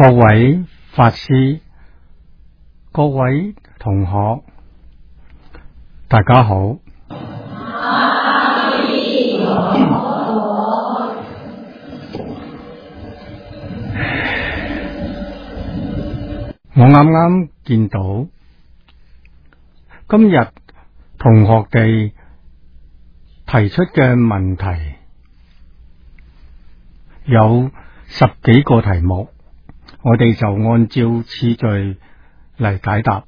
各位法師、各位同學，大家好。我啱啱見到今日同學哋提出嘅問題有10幾個題目，我哋就按照次序嚟解答。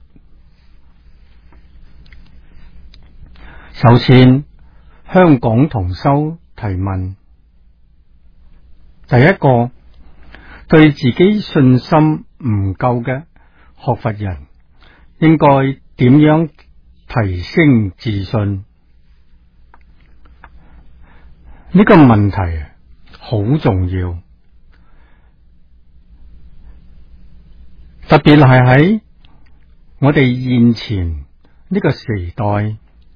首先，香港同修提問：第一個，對自己信心唔夠嘅學佛人，應該點樣提升自信？呢個問題好重要，特別係喺我哋現前呢個時代。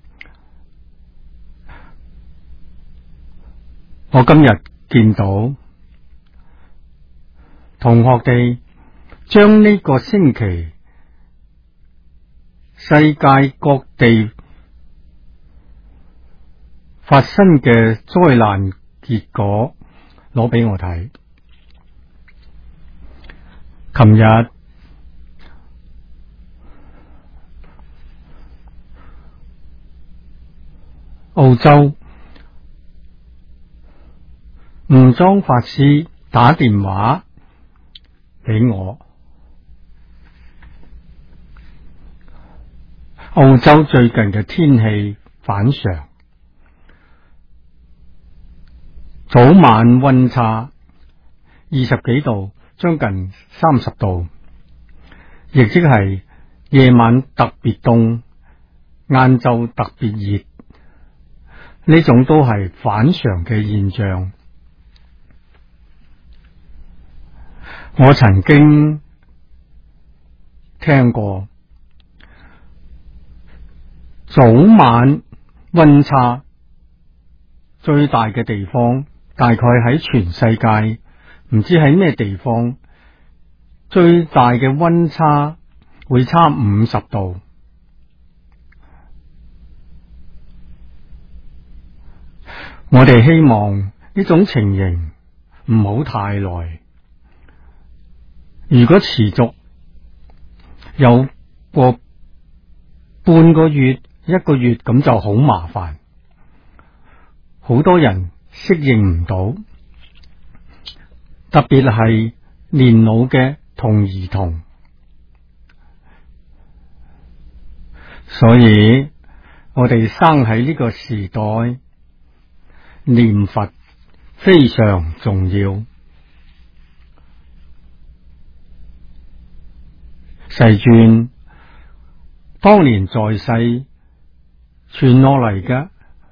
我今日見到同學哋將呢個星期世界各地發生嘅災難結果攞俾我睇。琴日澳洲吳莊法師打電話俾我，澳洲最近嘅天氣反常，早晚溫差20幾度，將近30度，亦即係夜晚特別凍，晏晝特別熱，呢種都係反常嘅現象。我曾經聽過早晚溫差最大嘅地方，大概喺全世界，唔知喺咩地方，最大嘅溫差會差50度。我哋希望呢種情形唔好太耐。如果持續有個半個月、1個月，咁就好麻煩，好多人適應唔到，特別係年老嘅同兒童。所以我哋生喺呢個時代，念佛非常重要。世尊當年在世傳落嚟嘅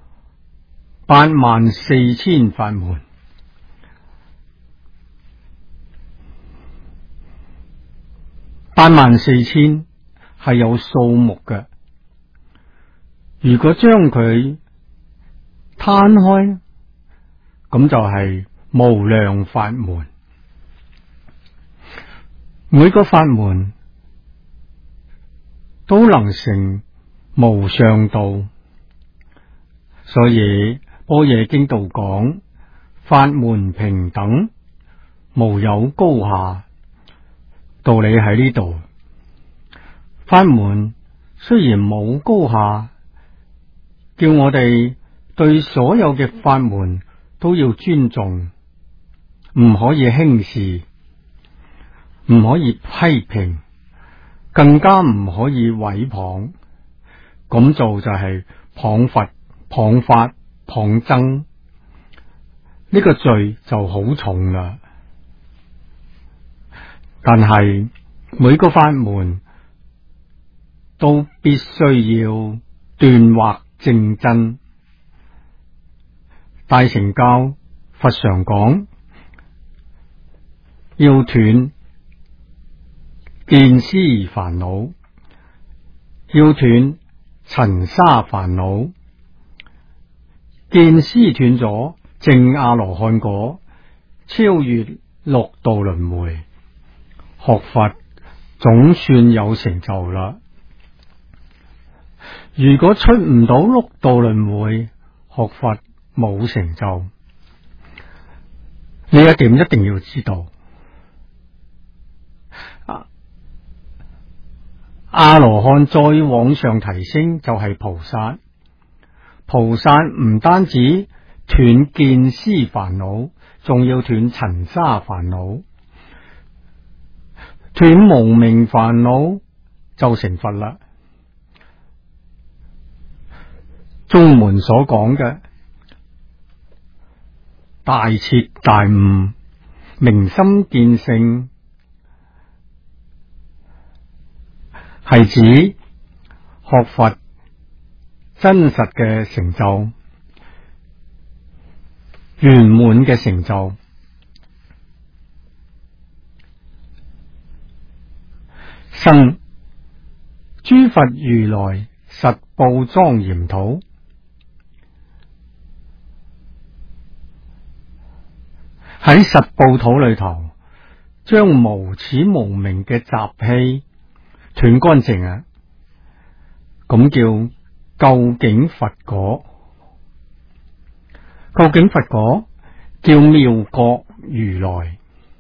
84000法門，84000係有數目嘅。如果將佢攤開，咁就係無量法門。每個法門都能成無上道，所以般若經道講法門平等，無有高下。道理喺呢度，法門雖然冇高下，叫我哋對所有嘅法門都要尊重，唔可以輕視，唔可以批評，更加唔可以毀謗。咁做就係謗佛、謗法、謗僧，呢個罪就好重啦。但係每個法門都必須要斷惑正真。大乘教佛常講，要斷見思煩惱，要斷塵沙煩惱。見思斷咗，證阿羅漢果，超越六道輪迴， 學佛總算有成就啦。如果出唔到六道輪迴，學佛冇成就。呢一點一定要知道。阿羅漢再往上提升就係菩薩。菩薩唔單止斷見思煩惱，仲要斷塵沙煩惱，斷無明煩惱就成佛啦。宗門所講嘅大徹大悟、明心見性，係指學佛真實嘅成就、圓滿嘅成就。生諸佛如來實報莊嚴土，喺實報土裏頭，將無始無明嘅習氣斷乾淨啊！咁叫究竟佛果。究竟佛果叫妙覺如來，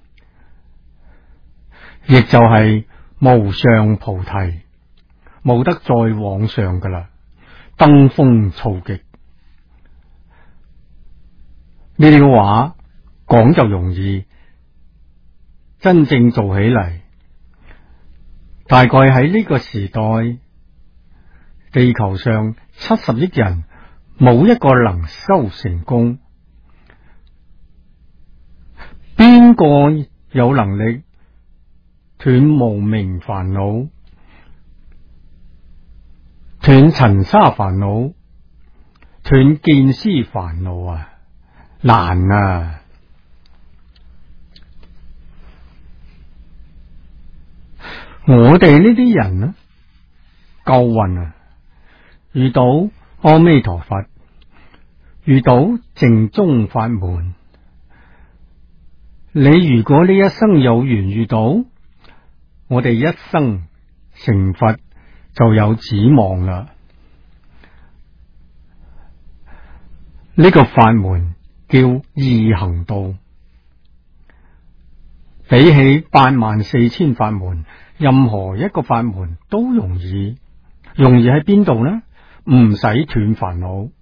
亦就係無上菩提，冇得再往上噶啦，登峰造極。呢啲話講就容易，真正做起嚟，大概喺呢個時代，地球上70億人冇一個能修成功。邊個有能力斷無明煩惱、斷塵沙煩惱、斷見思煩惱啊？難啊！我哋呢啲人呢，夠運啊！遇到阿彌陀佛，遇到淨宗法門。你如果呢一生有緣遇到，我哋一生成佛就有指望啦。呢個法門叫易行道，比起84000法門，任何一個法門都容易。容易喺邊度呢？唔使斷煩惱。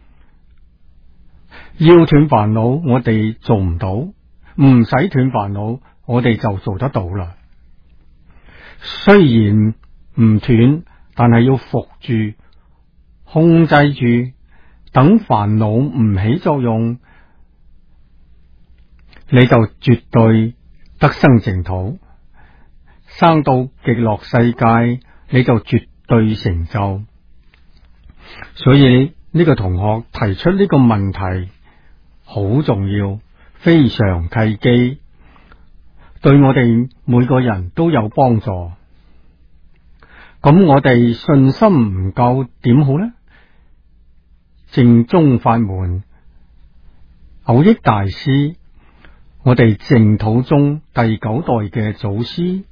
要斷煩惱，我哋做唔到；唔使斷煩惱，我哋就做得到啦。雖然唔斷，但係要伏住、控制住，等煩惱唔起作用，你就絕對得生淨土。生到極樂世界，你就絕對成就。所以呢個同學提出呢個問題好重要，非常契機，對我哋每個人都有幫助。咁我哋信心唔夠點好呢？淨宗法門藕益大師，我哋淨土宗第9代嘅祖師，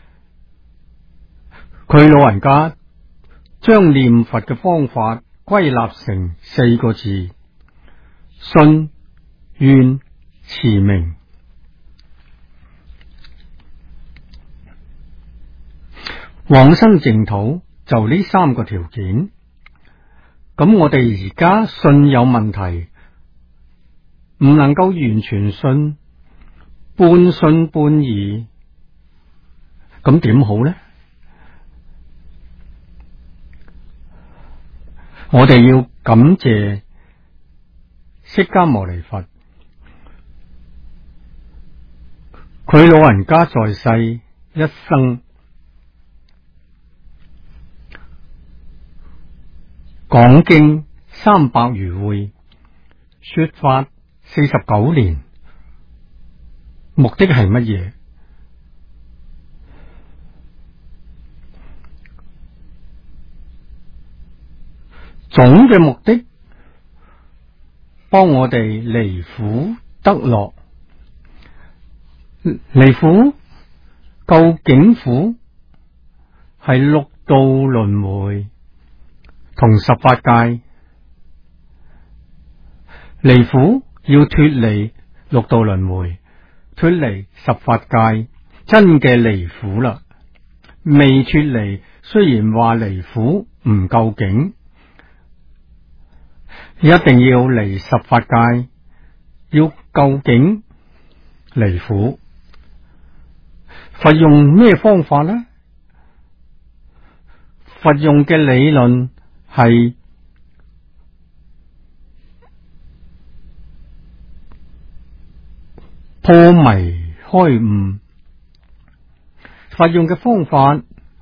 佢老人家將念佛嘅方法歸納成4個字：信、願、持、名。往生淨土就呢3個條件。咁我哋而家信有問題，唔能夠完全信，半信半疑，咁點好呢？我哋要感謝釋迦牟尼佛，佢老人家在世一生講經300餘會，說法49年，目的係乜嘢？總嘅目的，幫我哋離苦得樂。離苦究竟苦係六道輪迴同十法界，離苦要脫離六道輪迴，脫離十法界，真嘅離苦啦。未脫離，雖然話離苦唔夠勁，一定要離十法界，要究竟離苦。佛用咩方法呢？佛用嘅理論係破迷開悟。佛用嘅方法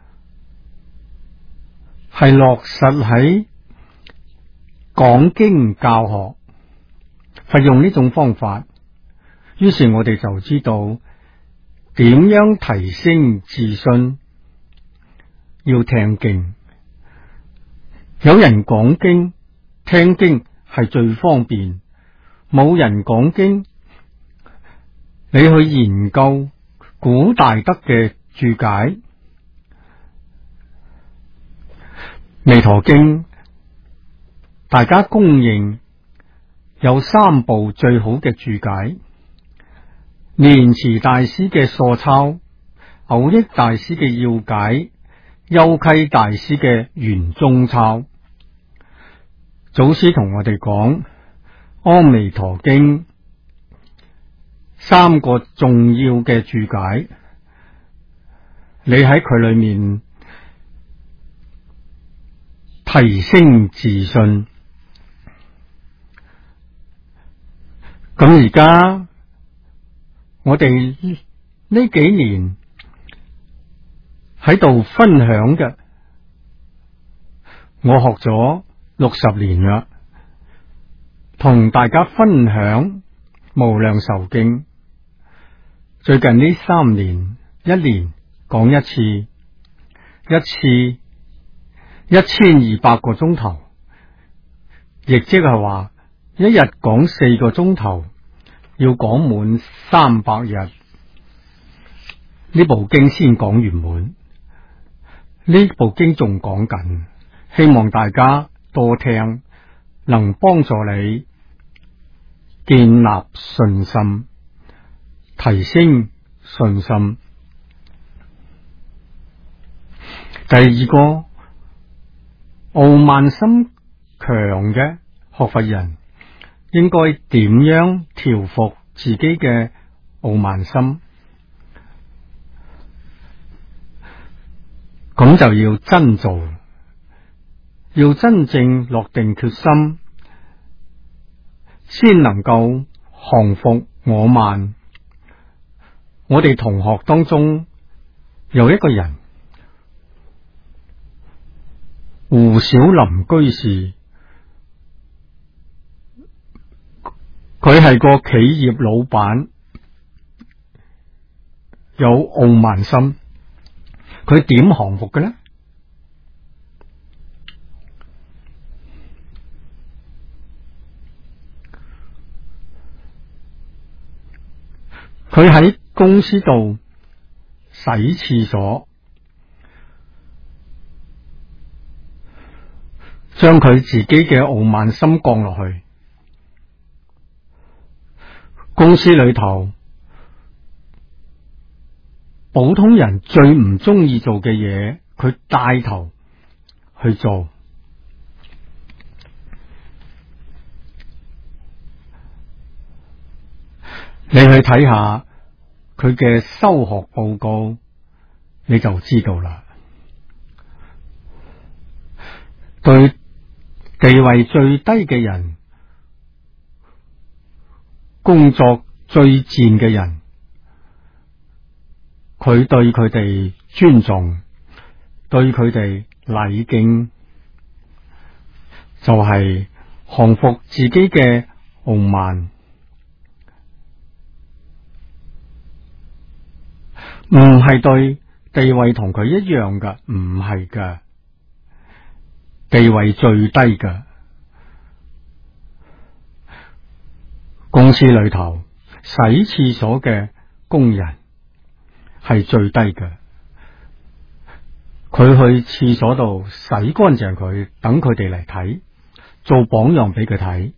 係落實喺講經教學。佛用呢種方法，於是我哋就知道點樣提升自信。要聽經，有人講經，聽經係最方便。冇人講經，你去研究古大德嘅注解《彌陀經》，大家公認有三部最好嘅注解：蓮池大師嘅疏鈔、藕益大師嘅要解、幽溪大師嘅圓中鈔。祖師同我哋講《阿彌陀經》三個重要嘅注解，你喺佢裏面提升自信。咁而家我哋呢幾年喺度分享嘅，我學咗60年啦，同大家分享無量壽經。最近呢3年，一年講一次1200個鐘頭，亦即係話一日講4個鐘頭，要講滿300日，呢部經先講圓滿。呢部經仲講緊，希望大家多聽，能幫助你建立信心，提升信心。第二個，傲慢心強嘅學佛人應該點樣調伏自己嘅傲慢心？咁就要真做，要真正落定決心，先能夠降服我慢。我哋同學當中有一個人，胡小林居士，佢係個企業老闆，有傲慢心。佢點降服嘅呢？佢喺公司度洗廁所，將佢自己嘅傲慢心降落去。公司裏頭普通人最唔中意做嘅嘢，佢帶頭去做。你去睇下佢嘅修學報告，你就知道啦。對地位最低嘅人，工作最賤嘅人，佢對佢哋尊重，對佢哋禮敬，就係降服自己嘅傲慢。唔係對地位同佢一樣噶，唔係噶，地位最低噶。公司裏頭洗廁所嘅工人， 係最低嘅。佢去廁所度洗乾淨佢，等佢哋嚟睇，做榜樣俾佢睇。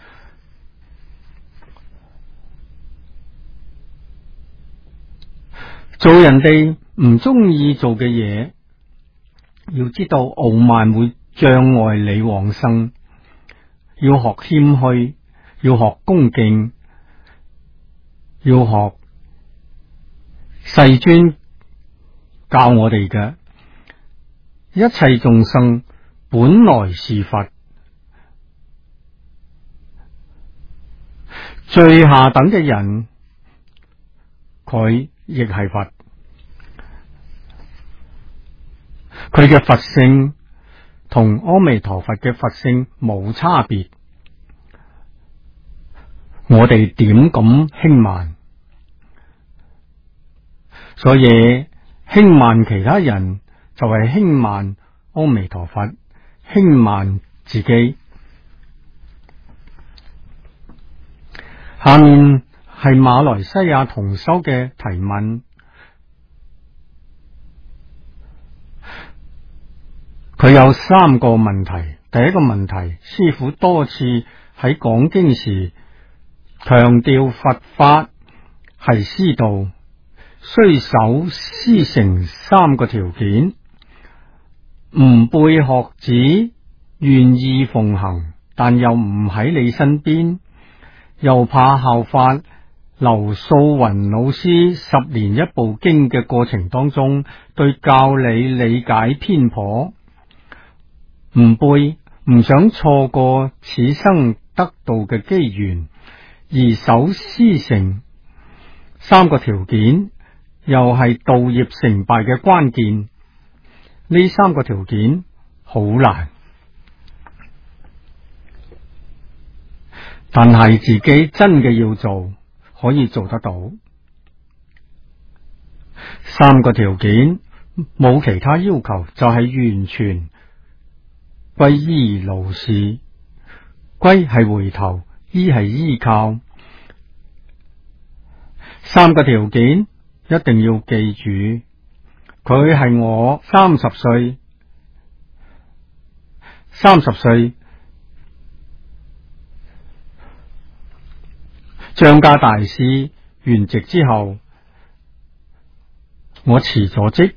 做人哋唔中意做嘅嘢，要知道傲慢會障礙你往生，要學謙虛，要學恭敬，要學世尊教我哋嘅一切眾生本來是佛，最下等嘅人佢亦係佛，佢嘅佛性同阿彌陀佛嘅佛性冇差別，我哋點敢輕慢？所以輕慢其他人就係輕慢阿彌陀佛，輕慢自己。下面係馬來西亞同修嘅提問，佢有3個問題。第一個問題，師父多次喺講經時強調佛法係師道，需守師承3個條件，唔背學子，願意奉行，但又唔喺你身邊，又怕效法劉素雲老師10年一部經嘅過程當中，對教理理解偏頗，唔背，唔想錯過此生得道嘅機緣，而守師承3個條件，又係道業成敗嘅關鍵。呢3個條件好難，但係自己真嘅要做，可以做得到。3個條件冇其他要求，就係完全歸依老師。歸係回頭，依係依靠。3個條件一定要記住，佢係我30歲張家大師圓寂之後，我辭咗職，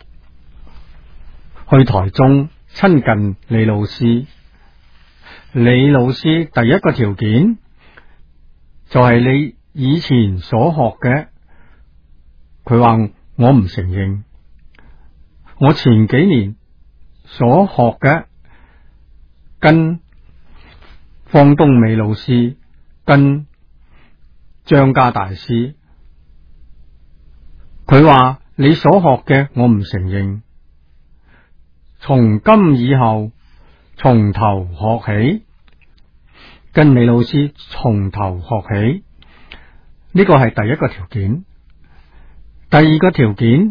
去台中親近李老師。李老師第一個條件就係你以前所學嘅，佢話我唔承認。我前幾年所學嘅，跟方東美老師，跟張家大師，佢話你所學嘅我唔承認，從今以後從頭學起，跟美老師從頭學起。呢個係第一個條件。第二個條件，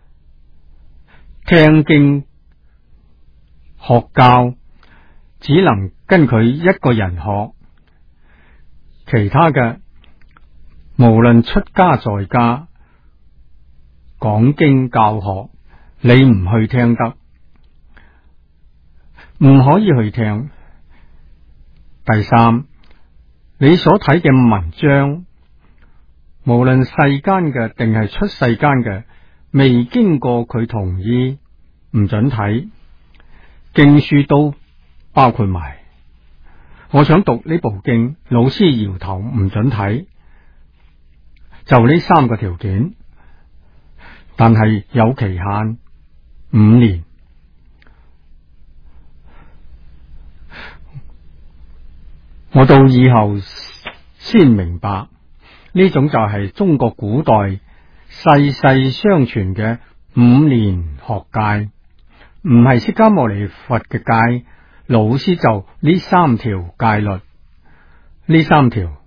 聽經學教只能跟佢一個人學，其他嘅無論出家在家講經教學，你唔去聽得，唔可以去聽。第三，你所睇嘅文章，無論世間嘅定係出世間嘅，未經過佢同意，唔准睇。經書都包括埋。我想讀呢部經，老師搖頭唔准睇。就呢3個條件，但係有期限5年。我到以後先明白，呢種就係中國古代世世相傳嘅5年學戒，唔係釋迦牟尼佛嘅戒。老師就呢3條戒律，呢3條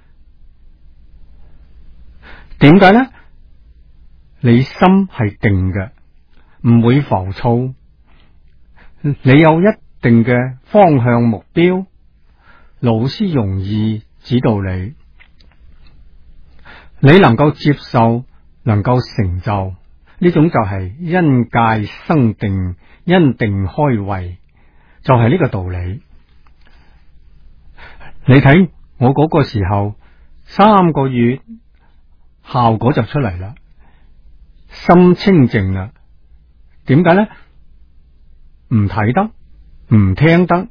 點解呢？你心係定嘅，唔會浮躁，你有一定嘅方向目標，老師容易指導你，你能夠接受能夠成就，呢種就係因戒生定，因定開慧，就係呢個道理。你睇我嗰個時候3個月效果就出嚟啦，心清淨啦。點解呢？唔睇得，唔聽得，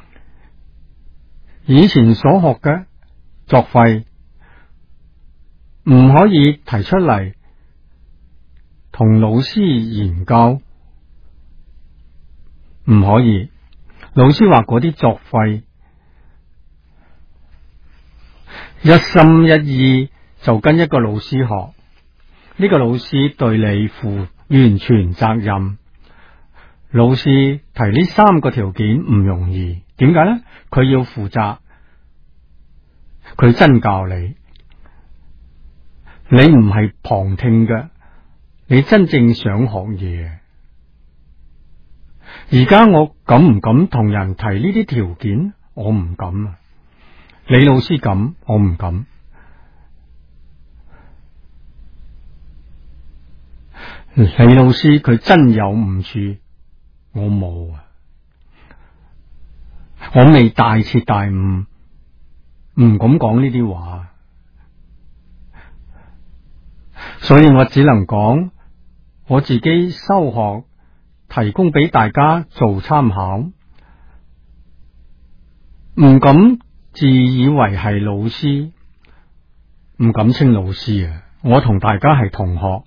以前所學嘅作廢唔可以提出嚟同老師研究，唔可以。老師話嗰啲作廢，一心一意就跟一個老師學，呢個老師對你負完全責任。老師提呢3個條件唔容易，點解呢？佢要負責，佢真教你，你唔係旁聽嘅，你真正想學嘢。而家我敢唔敢同人提呢啲條件？我唔敢啊。李老師敢，我唔敢。李老師佢真有誤處，我冇啊。我未大徹大悟，唔敢講呢啲話，所以我只能講我自己修學，提供俾大家做參考，唔敢自以為係老師，唔敢稱老師啊！我同大家係同學，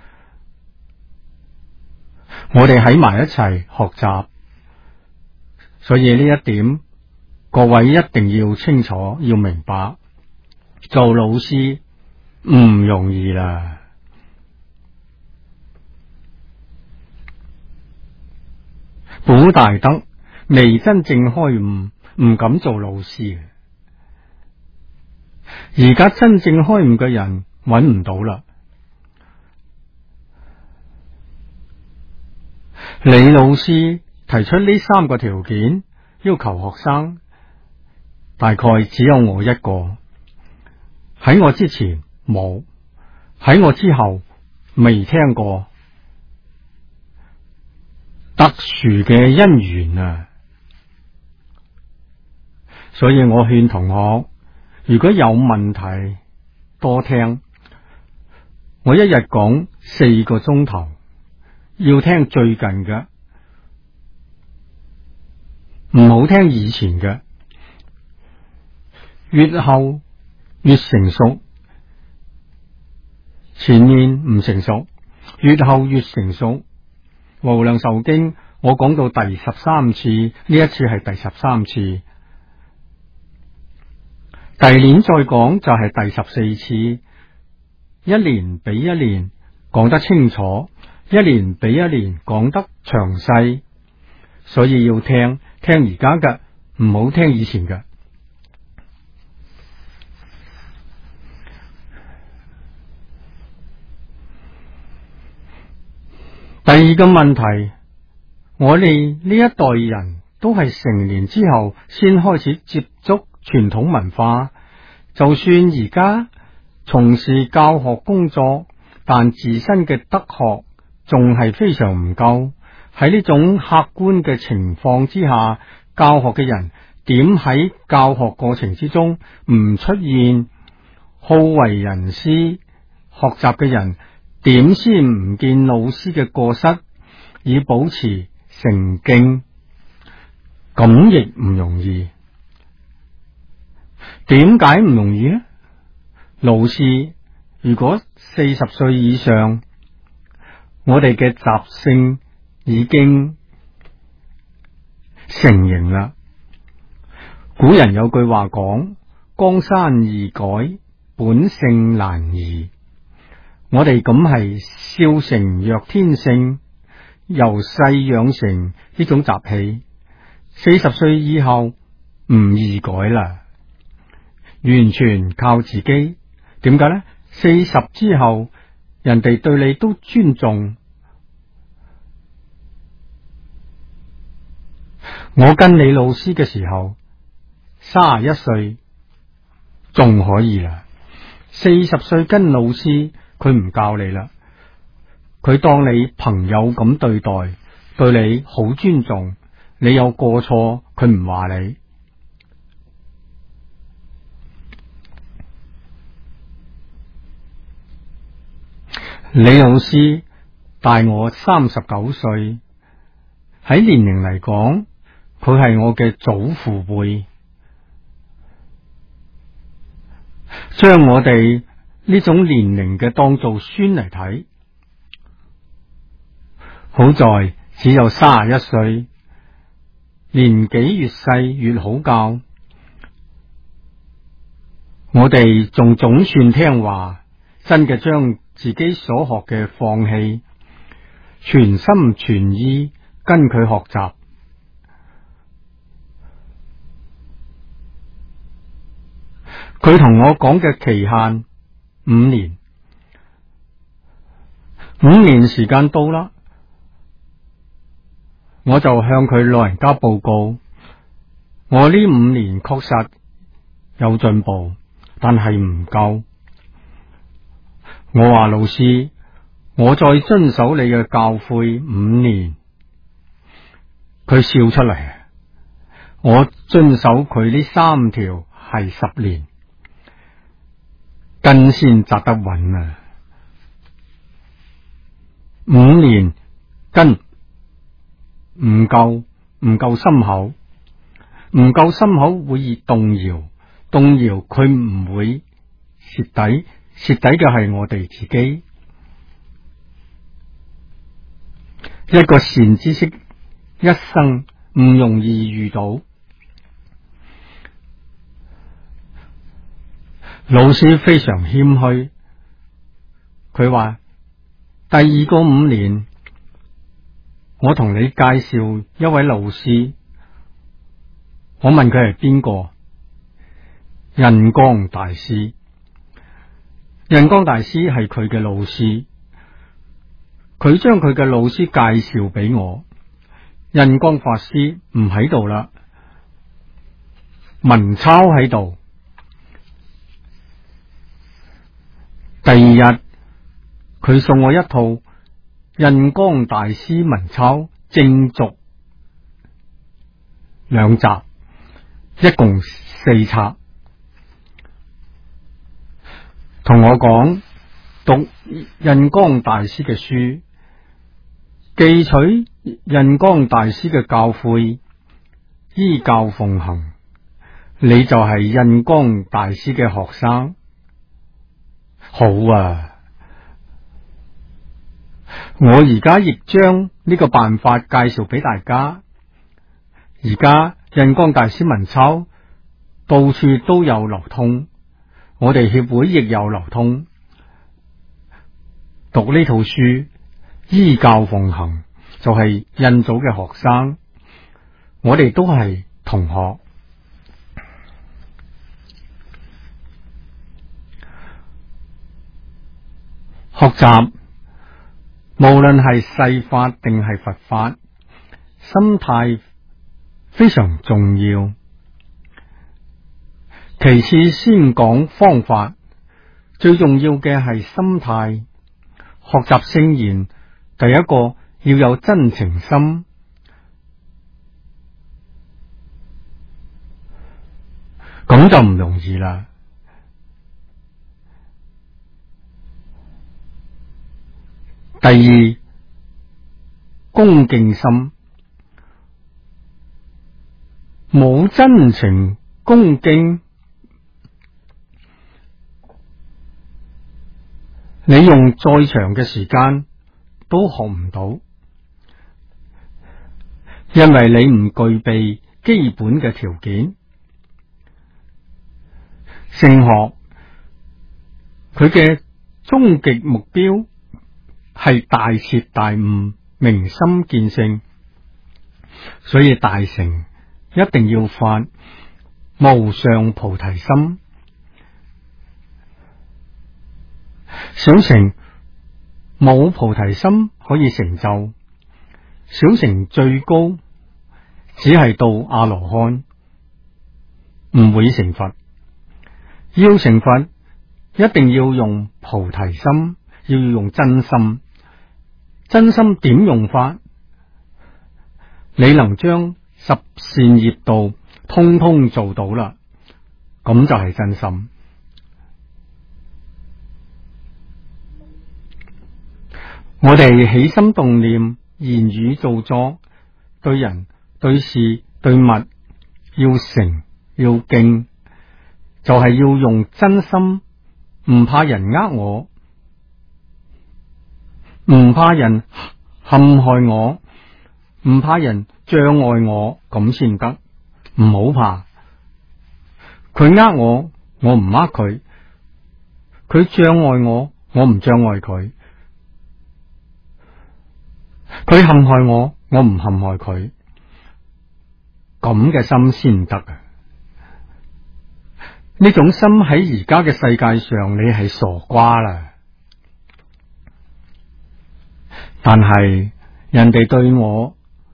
我哋喺埋一齊學習，所以呢一點各位一定要清楚，要明白，做老師唔容易啦。古大德未真正開悟，唔敢做老師。而家真正開悟嘅人揾唔到啦。李老師提出呢3個條件，要求學生，大概只有我一個。喺我之前冇，喺我之後未聽過。特殊嘅因緣啊，所以我勸同學，如果有問題多聽。我一日講4個鐘頭，要聽最近嘅，唔好聽以前嘅。越後越成熟，前面唔成熟，越後越成熟。無量壽經我講到第13次，呢一次係第13次，第年再講就係第14次，一年比一年講得清楚，一年比一年講得詳細，所以要聽而家嘅，唔好聽以前嘅。第二個問題，我哋呢一代人都係成年之後先開始接觸傳統文化，就算而家從事教學工作，但自身嘅德學仲係非常唔夠。喺呢種客觀嘅情況之下，教學嘅人點喺教學過程之中唔出現好為人師？學習嘅人點先唔見老師嘅過失，以保持誠敬？咁亦唔容易。點解唔容易呢？老師如果40歲以上，我哋嘅習性已經成形啦。古人有句話講：江山易改，本性難移。我哋咁係少成若天性，由細養成呢種習氣，40歲以後唔易改啦，完全靠自己。點解呢？40之後，人哋對你都尊重。我跟李老師嘅時候，31歲仲可以啦，40歲跟老師佢唔教你啦，佢當你朋友咁對待，對你好尊重，你有過錯佢唔話你。李老師大我39歲，喺年齡嚟講，佢係我嘅祖父輩。將我哋呢種年齡嘅當做孫嚟睇，好在只有31歲，年紀越細越好教。我哋仲總算聽話，真嘅將自己所學嘅放棄，全心全意跟佢學習。佢同我講嘅期限5年，5年時間到啦，我就向佢老人家報告，我呢5年確實有進步，但係唔夠。我話老師，我再遵守你嘅教誨5年。佢笑出嚟，我遵守佢呢3條係10年，根先扎得穩啊！5年根唔夠深厚，唔夠深厚會易動搖，動搖佢唔會蝕底，蝕底嘅係我哋自己。一個善知識一生唔容易遇到。老師非常謙虛，佢話第2個5年，我同你介紹一位老師。我問佢係邊個？印光大師。印光大師係佢嘅老師，佢將佢嘅老師介紹俾我。印光法師唔喺度啦，文鈔喺度。第2日，佢送我一套印光大師文鈔正續2集，一共4冊，同我講讀印光大師嘅書，記取印光大師嘅教誨，依教奉行，你就係印光大師嘅學生。好啊，我而家亦將呢個辦法介紹俾大家。而家印光大師文鈔到處都有流通，我哋協會亦有流通。讀呢套書，依教奉行，就係印祖嘅學生，我哋都係同學。學習無論係世法定係佛法，心態非常重要。其次先講方法，最重要嘅係心態。學習聖言，第一個要有真情心，咁就唔容易啦。第2，恭敬心，冇真情恭敬，你用再長嘅時間都學唔到，因為你唔具備基本嘅條件。聖學佢嘅終極目標係大徹大悟、明心見性，所以大乘一定要發無上菩提心。小乘冇菩提心可以成就，小乘最高只係到阿羅漢，唔會成佛。要成佛，一定要用菩提心， 要用真心。真心點用法？你能將十善業道通通做到啦，咁就係真心。我哋起心動念、言語造作，對人、對事、對物，要誠要敬，就係要用真心，唔怕人呃我，唔怕人陷害我，唔怕人障礙我，咁先得。唔好怕，佢呃我，我唔呃佢；佢障礙我，我唔障礙佢；佢陷害我，我唔陷害佢。咁嘅心先得啊！呢種心喺而家嘅世界上，你係傻瓜啦。但係人哋對我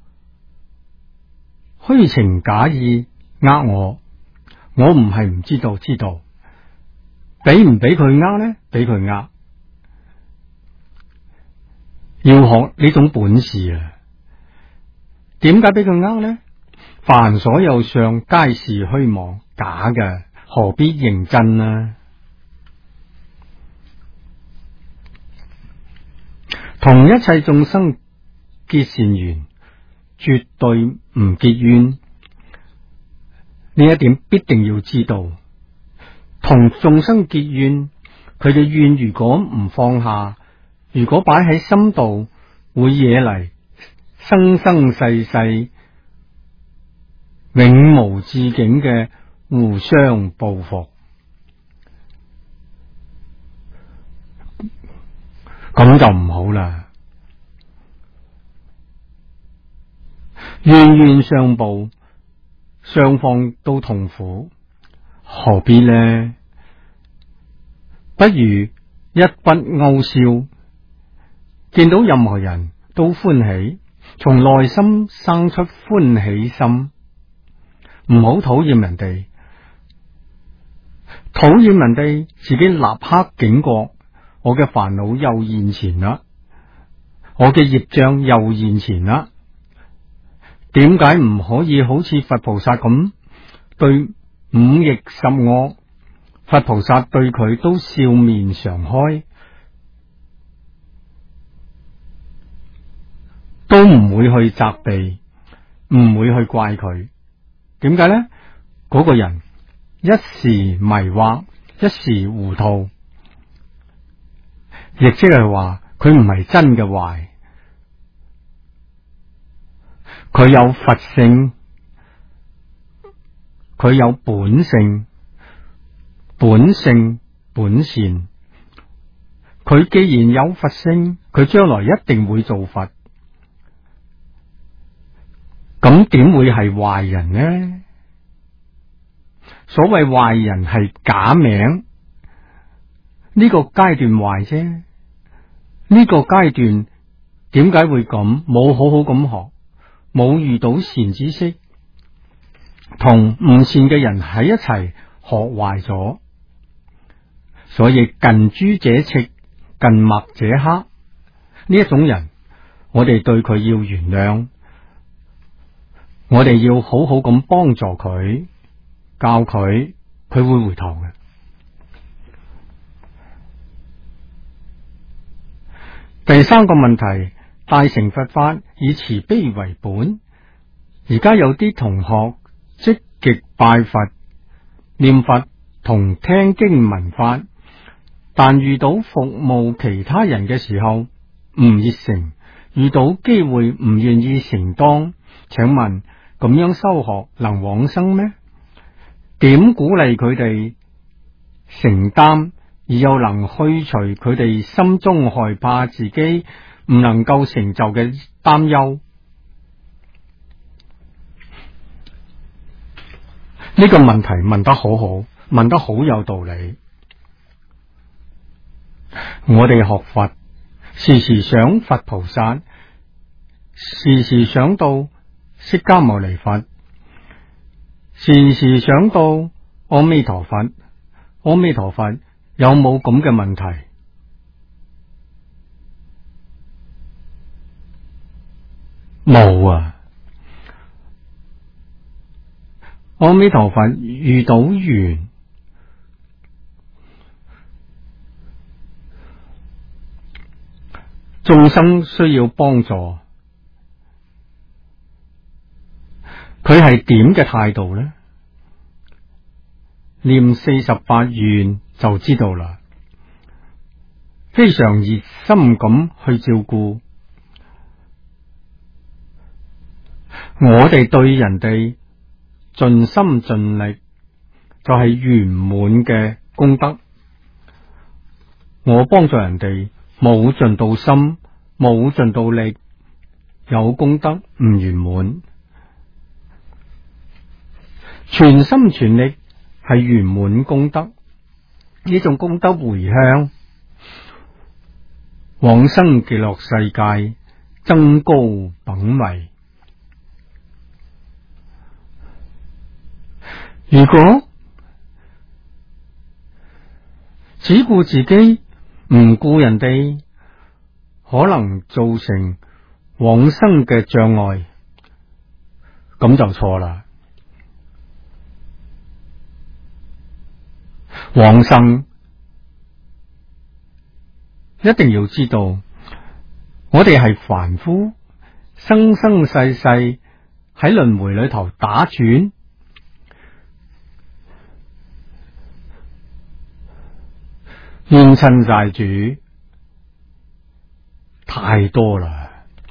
虛情假意呃我，我唔係唔知道，知道俾唔俾佢呃呢？俾佢呃，要學呢種本事啊！點解俾佢呃呢？凡所有相，皆是虛妄假嘅，何必認真呢？同一切眾生結善緣，絕對唔結怨。呢一點必定要知道。同眾生結怨，佢嘅怨如果唔放下，如果擺喺心度，會惹嚟生生世世永無止境嘅互相報復，咁就唔好啦。冤冤相報，雙方都痛苦，何必呢？不如一筆勾銷，見到任何人都歡喜，從內心生出歡喜心。唔好討厭人哋，討厭人哋，自己立刻警覺，我嘅煩惱又現前啦，我嘅業障又現前啦。點解唔可以好似佛菩薩咁對五逆十惡？佛菩薩對佢都笑面常開，都唔會去責備，唔會去怪佢。點解呢？嗰個人一時迷惑，一時糊塗，亦即係話佢唔係真嘅壞，佢有佛性，佢有本性，本性本善。佢既然有佛性，佢將來一定會做佛。咁點會係壞人呢？所謂壞人係假名，呢個階段壞啫。呢個階段點解會咁？冇好好咁學，冇遇到善知識，同唔善嘅人喺一齊學壞咗。所以近朱者赤，近墨者黑。呢一種人，我哋對佢要原諒。我哋要好好咁幫助佢，教佢，佢會回頭嘅。第三個問題，大乘佛法以慈悲為本。而家有啲同學積極拜佛、念佛同聽經聞法，但遇到服務其他人嘅時候唔熱誠，遇到機會唔願意承當。請問咁樣修學能往生咩？點鼓勵佢哋承擔，而又能去除佢哋心中害怕自己唔能夠成就嘅擔憂？呢個問題問得好好，問得好有道理。我哋學佛，時時想佛菩薩，時時想到釋迦牟尼佛，時時想到阿彌陀佛。阿彌陀佛有冇咁嘅問題？ 冇啊！阿彌陀佛遇到緣，眾生需要幫助，佢係點嘅態度呢？念48願就知道啦，非常熱心咁去照顧。我哋對人哋盡心盡力，就係圓滿嘅功德。我幫助人哋冇盡到心，冇盡到力，有功德唔圓滿。全心全力係圓滿功德，呢種功德回向往生極樂世界，增高品位。如果只顧自己唔顧人哋，可能造成往生嘅障礙，咁就錯啦。往生一定要知道，我哋係凡夫，生生世世喺輪迴裏頭打轉，冤親債主太多啦，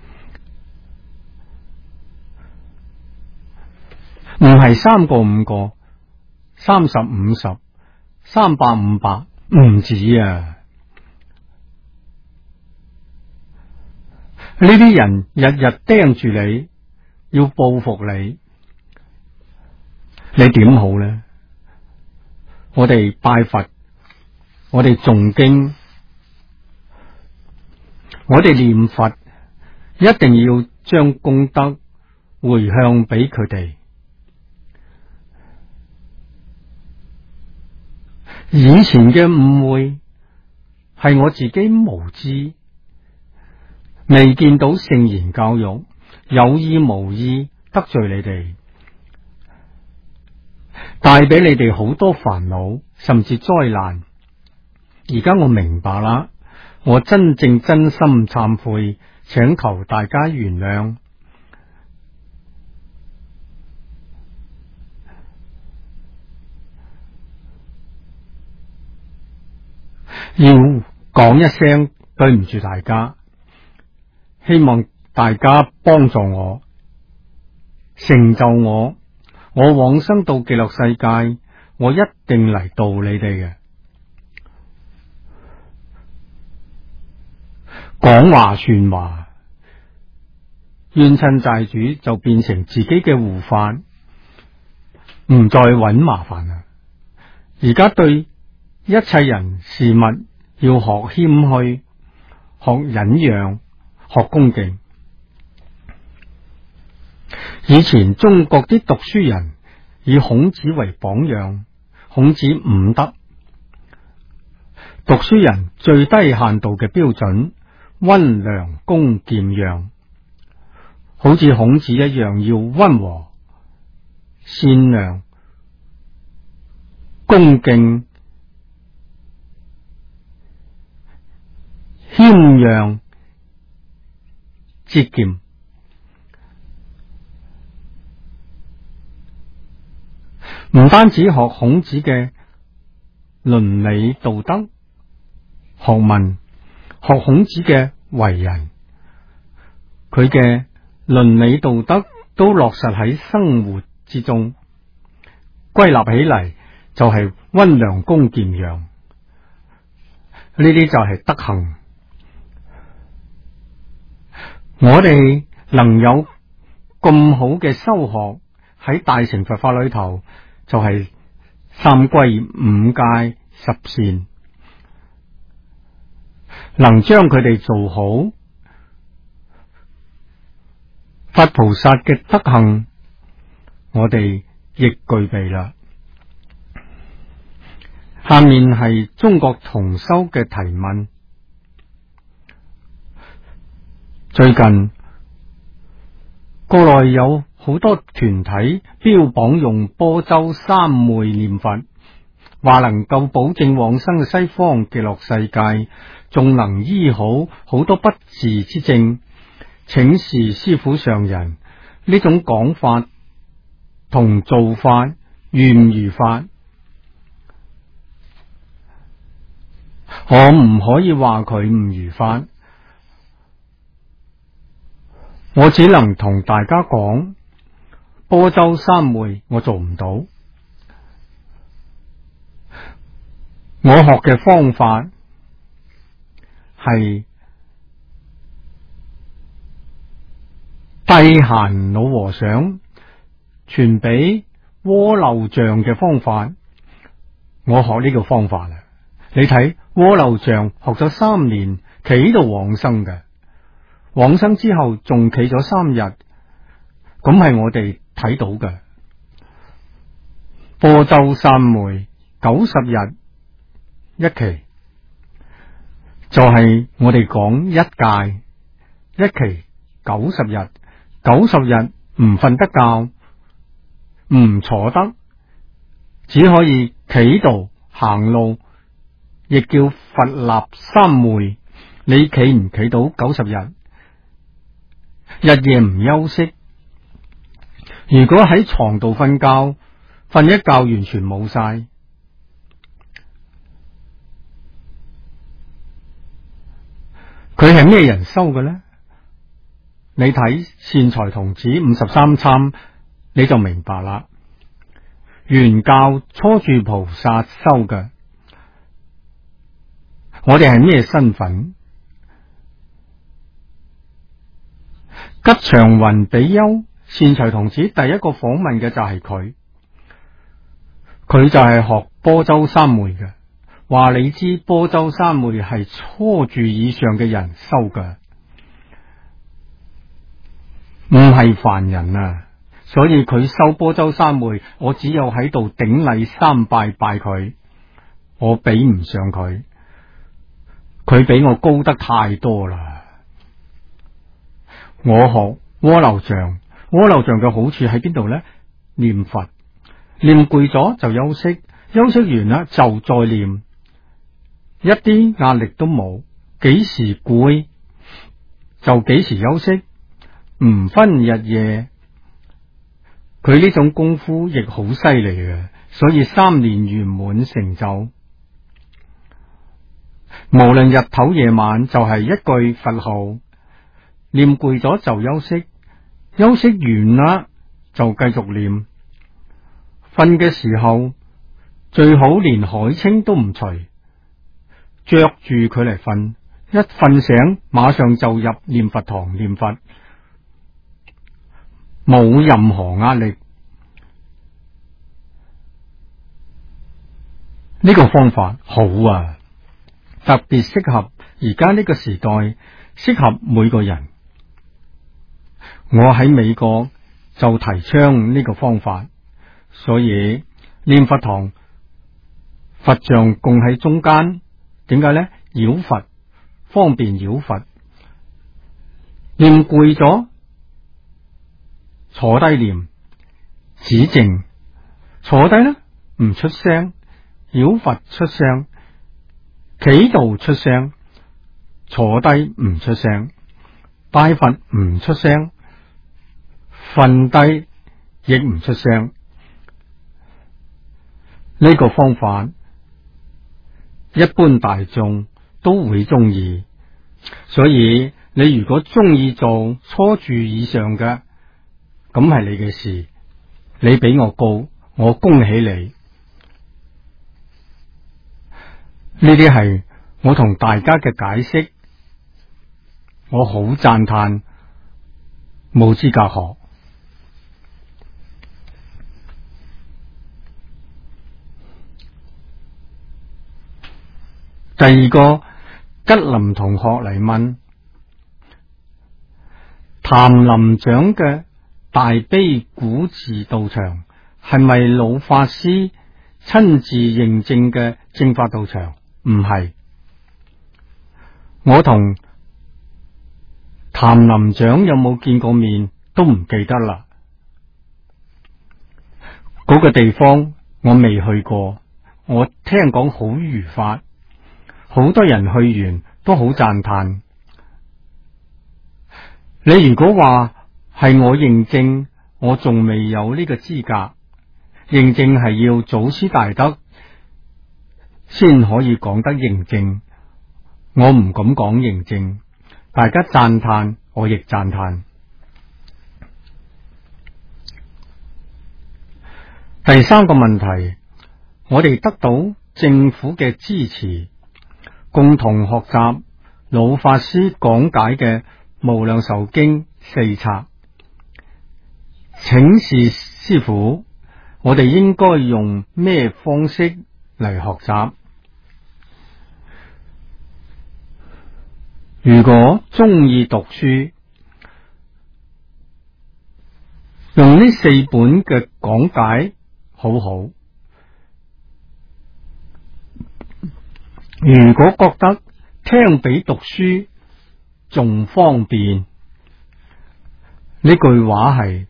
唔係3個5個，30、50、300、500，唔止啊！呢啲人日日盯住你，要報復你，你點好呢？我哋拜佛，我哋誦經，我哋念佛，一定要將功德回向俾佢哋。以前嘅誤會係我自己無知，未見到聖言教育，有意無意得罪你哋，帶俾你哋好多煩惱，甚至災難。而家我明白啦，我真心懺悔，請求大家原諒。要講一聲對唔住大家，希望大家幫助我，成就我往生到極樂世界，我一定嚟度你哋嘅。講話算話，冤親債主就變成自己嘅護法，唔再揾麻煩啦。而家對一切人事物要學謙虛，學忍讓，學恭敬。以前中國啲讀書人以孔子為榜樣，孔子5德，讀書人最低限度嘅標準，溫良恭儉讓，好似孔子一樣，要溫和、善良、恭敬、謙讓、節儉。唔單止學孔子嘅倫理道德學問，學孔子嘅為人，佢嘅倫理道德都落實喺生活之中，歸納起嚟就係溫良恭儉讓，呢啲就係德行。我哋能有咁好嘅修學，喺大乘佛法裏頭，就係三歸五戒十善，能將佢哋做好，佛菩薩嘅德行，我哋亦具備啦。下面係中國同修嘅提問。 國內有好多團體標榜用般舟三昧念佛，話能夠保證往生嘅西方極樂世界，仲能醫好好多不治之症。請示師父上人，呢種講法同做法如唔如法？我唔可以話佢唔如法，我只能同大家講，般舟三昧我做唔到。我學嘅方法係帝閑老和尚傳俾鍋漏像嘅方法，我學呢個方法啦。你睇鍋漏像學咗3年，企到往生嘅，往生之後仲企咗3日，咁係我哋睇到嘅。般舟三昧90日一期，就係我哋講一戒，一期90日，90日唔瞓得覺，唔坐得，只可以企度行路，亦叫佛立三昧。你企唔企到90日？日夜唔休息。如果喺床度瞓覺，瞓一覺完全冇晒。佢係咩人修嘅呢？你睇善財童子53參，你就明白啦。原教初住菩薩修嘅，我哋係咩身份？吉祥雲比丘善財童子第一個訪問嘅就係佢就係學般舟三昧嘅。話你知般舟三昧係初住以上嘅人修嘅，唔係凡人啊。所以佢修般舟三昧，我只有喺度頂禮3拜拜佢，我比唔上佢，佢比我高得太多啦。我學鍋漏像，鍋漏像嘅好處喺邊度呢？念佛，念攰咗就休息，休息完啦就再念，一啲壓力都冇，幾時攰就幾時休息，唔分日夜。佢呢種功夫亦好犀利嘅，所以3年圓滿成就。無論日頭夜晚，就係一句佛號，念攰咗就休息，休息完啦就繼續念。瞓嘅時候最好連海青都唔除，着住佢嚟瞓，一瞓醒馬上就入念佛堂念佛，冇任何壓力。呢個方法好啊，特別適合而家呢個時代，適合每個人。我喺美國就提倡呢個方法，所以念佛堂佛像供喺中間，點解呢？繞佛，方便繞佛。念攰咗坐低念，止靜，坐低呢唔出聲，繞佛出聲，企度出聲，坐低唔出聲，拜佛唔出聲，瞓低亦唔出聲。呢個方法一般大眾都會中意，所以你如果中意做初住以上嘅，咁係你嘅事，你比我高，我恭喜你。呢啲係我同大家嘅解釋，我好讚嘆，冇資格學。第二個吉林同學嚟問，譚林長嘅大悲古寺道場係咪老法師親自認證嘅正法道場？唔係，我同譚林長有冇見過面？ 都唔記得啦。嗰個地方我未去過，我聽講好如法，好多人去完都好讚嘆。你如果話係我認證，我仲未有呢個資格。認證係要祖師大德先可以講得認證，我唔敢講認證。大家讚嘆，我亦讚嘆。第三個問題，我哋得到政府嘅支持，共同學習老法師講解嘅《無量壽經》4冊，請示師父，我哋應該用咩方式嚟學習？如果中意讀書，用呢4本嘅講解好好。如果覺得聽比讀書仲方便，呢句話係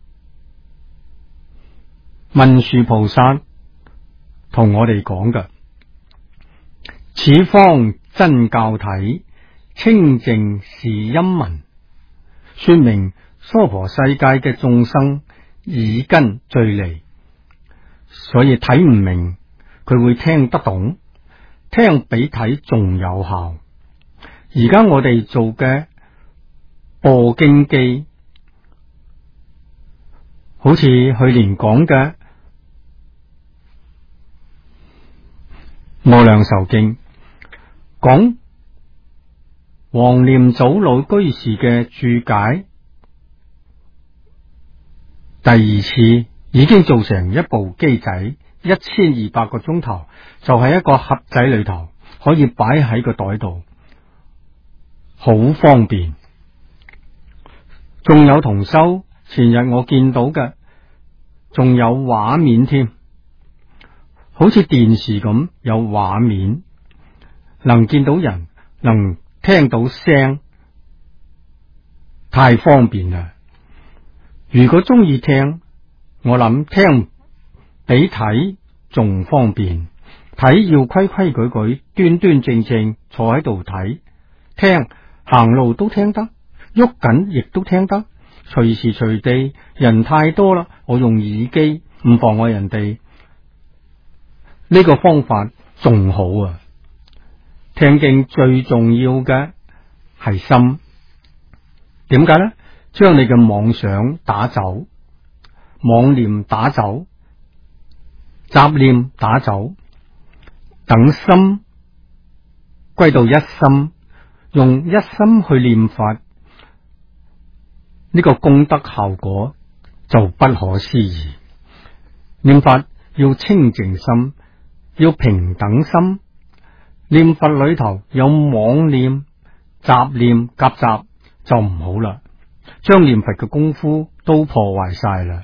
文殊菩薩同我哋講嘅。此方真教體，清淨是音聞，說明娑婆世界嘅眾生耳根最利，所以睇唔明佢會聽得懂，聽比睇仲有效。而家我哋做嘅播經機，好似去年講嘅無量壽經，講黃念祖老居士嘅注解，第2次已經做成一部機仔，1200個鐘頭，就係一個盒仔裏頭，可以擺喺個袋度，好方便。仲有同修，前日我見到嘅，仲有畫面添，好似電視咁有畫面，能見到人，能聽到聲，太方便啦。如果中意聽，我諗聽比睇仲方便。睇要規規矩矩，端端正正坐喺度睇，聽行路都聽得，喐緊亦都聽得，隨時隨地。人太多啦，我用耳機唔妨礙人哋，呢個方法仲好啊。聽經最重要嘅係心，點解呢？將你嘅妄想打走，妄念打走，雜念打走，等心歸到一心，用一心去念法，呢個功德效果就不可思議。念法要清淨心，要平等心。念佛裏頭有妄念、雜念夾雜就唔好啦，將念佛嘅功夫都破壞晒啦。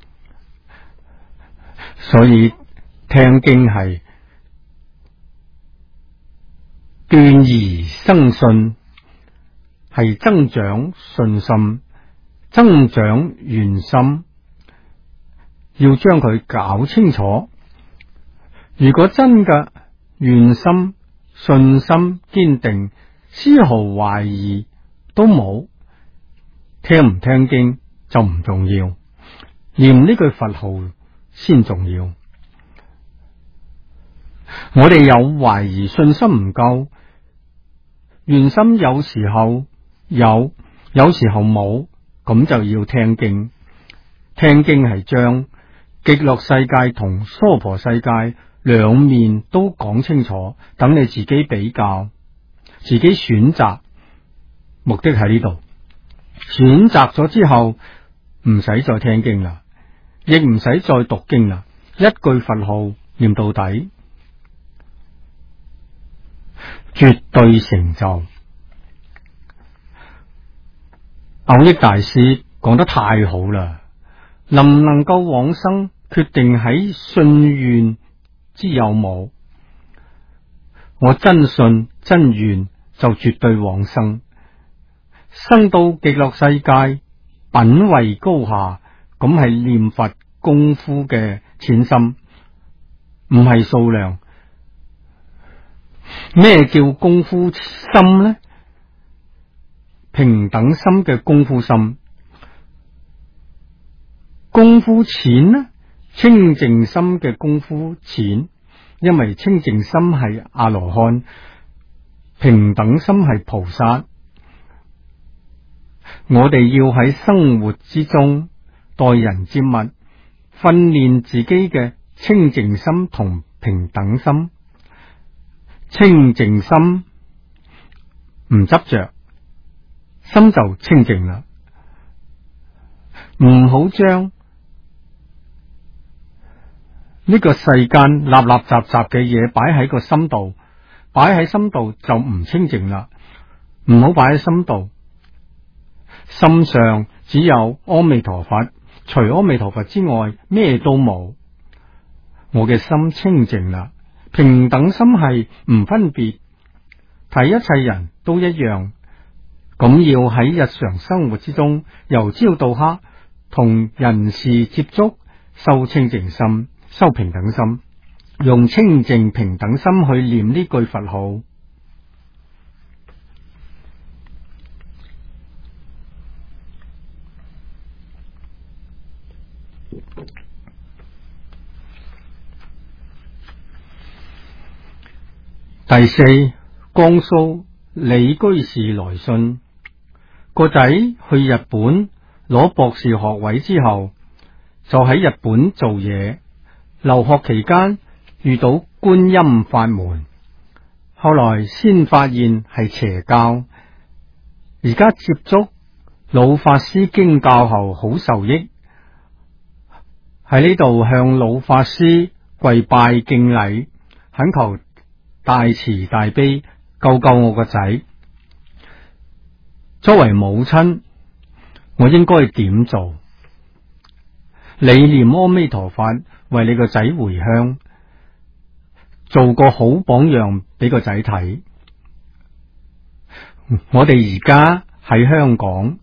所以聽經係斷疑生信，係增長信心，增長願心，要將佢搞清楚。如果真嘅願心信心堅定，絲毫懷疑都冇，聽唔聽經就唔重要，念呢句佛號先重要。我哋有懷疑，信心唔夠，願心有時候有，有時候冇，咁就要聽經。聽經係將極樂世界同娑婆世界兩面都講清楚，等你自己比較，自己選擇。目的喺呢度，選擇咗之後唔使再聽經啦，亦唔使再讀經啦，一句佛號念到底，絕對成就。蕅益大師講得太好啦，能唔能夠往生，決定喺信願之有冇。我真信真願就絕對往生，生到極樂世界品位高下，咁係念佛功夫嘅淺深，唔係數量。咩叫功夫深呢？平等心嘅功夫深。功夫淺呢？清淨心嘅功夫淺，因為清淨心係阿羅漢，平等心係菩薩。我哋要喺生活之中待人接物，訓練自己嘅清淨心同平等心。清淨心唔執着，心就清淨啦。唔好將呢個世間立立雜雜嘅嘢擺喺個心度，擺喺心度就唔清淨啦。唔好擺喺心度，心上只有阿彌陀佛，除阿彌陀佛之外咩都冇。我嘅心清淨啦。平等心係唔分別，睇一切人都一樣。咁要喺日常生活之中，由朝到黑同人事接觸，修清淨心，修平等心，用清淨平等心去念呢句佛號。第四，江蘇李居士來信，個仔去日本攞博士學位之後，就喺日本做嘢。留學期間遇到觀音法門，後來先發現係邪教，而家接觸老法師經教後好受益。喺呢度向老法師跪拜敬禮，懇求大慈大悲救救我個仔。作為母親，我應該點做？你念阿彌陀佛，為你個仔回鄉，做個好榜樣俾個仔睇。我哋而家喺香港，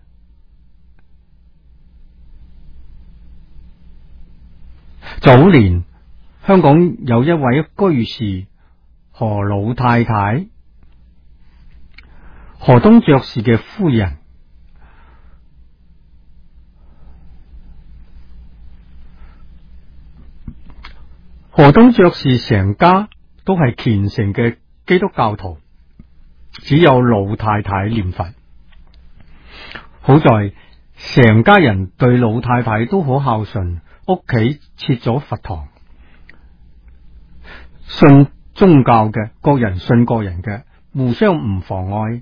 早年香港有一位居士何老太太，何東爵士嘅夫人。何東爵士成家都係虔誠嘅基督教徒，只有老太太念佛。好在成家人對老太太都好孝順，屋企設咗佛堂。信宗教嘅，各人信各人嘅，互相唔妨礙。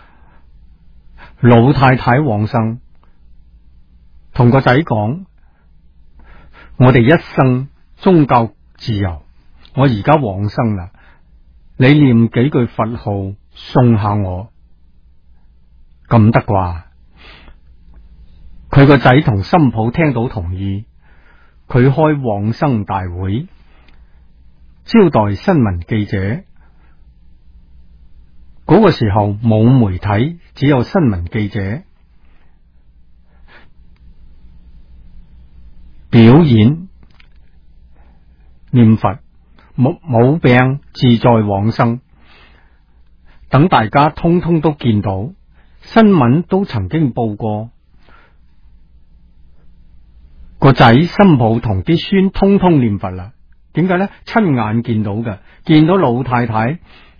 老太太往生，同個仔講：我哋一生宗教自由，我而家往生啦，你念幾句佛號送下我，咁得啩？佢個仔同新抱聽到同意，佢開往生大會，招待新聞記者。嗰個時候冇媒體，只有新聞記者表演念佛，冇病自在往生。等大家通通都見到，新聞都曾經報過，個仔新抱同啲孫通通念佛啦。點解呢？親眼見到嘅，見到老太太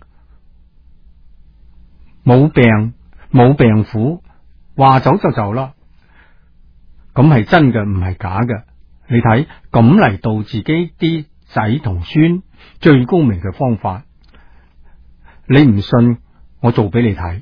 冇病冇病苦，話走就走啦。咁係真嘅，唔係假嘅。你睇，咁嚟度自己啲仔同孫，最高明嘅方法。你唔信，我做俾你睇。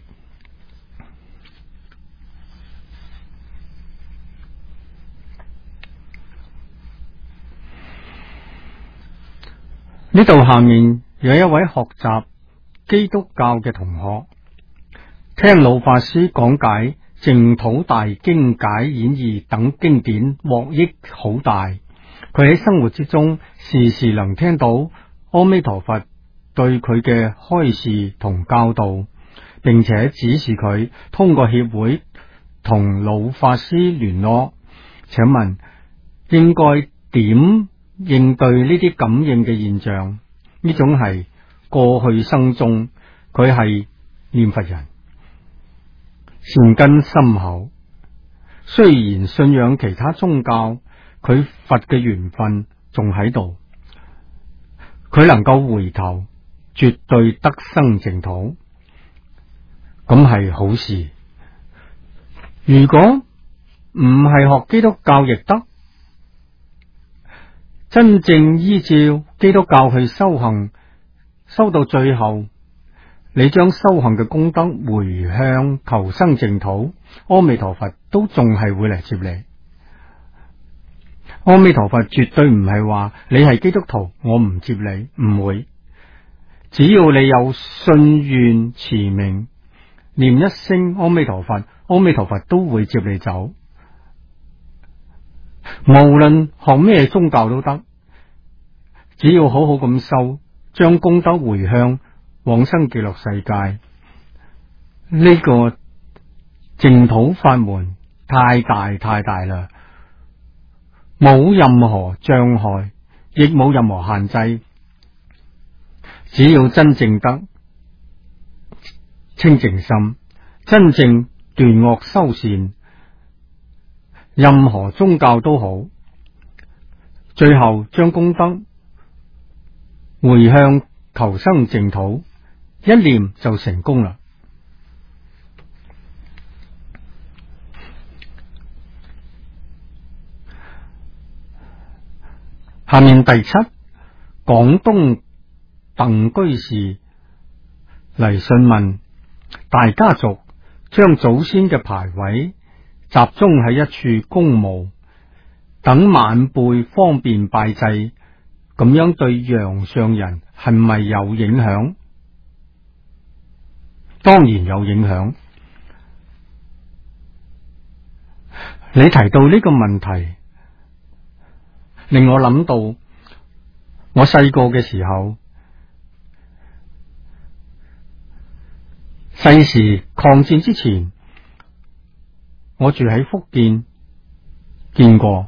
呢度下面有一位學習基督教嘅同學，聽老法師講解淨土大經解演義等經典，獲益好大。佢喺生活之中時時能聽到阿彌陀佛對佢嘅開示同教導，並且指示佢通過協會同老法師聯絡，請問應該點應對呢啲感應嘅現象？呢種係過去生中佢係念佛人，善根深厚，雖然信仰其他宗教，佢佛嘅緣分仲喺度，佢能夠回頭，絕對得生淨土，咁係好事。如果唔係學基督教亦得，真正依照基督教去修行，修到最後，你將修行嘅功德回向求生淨土，阿彌陀佛都仲係會嚟接你。阿彌陀佛絕對唔係話你係基督徒，我唔接你，唔會。只要你有信願持名，念一聲阿彌陀佛，阿彌陀佛都會接你走。無論學咩宗教都得，只要好好咁修，將功德回向往生極樂世界。呢個淨土法門太大啦，冇任何障礙，亦冇任何限制。只要真正得清淨心，真正斷惡修善，任何宗教都好，最後將功德回向求生淨土，一念就成功啦。下面第七，廣東鄧居士嚟詢問，大家族將祖先嘅牌位集中喺一處公墓，等晚輩方便拜祭，咁樣對陽上人係咪有影響？當然有影響。你提到呢個問題，令我諗到我細個嘅時候，細時抗戰之前，我住喺福建，見過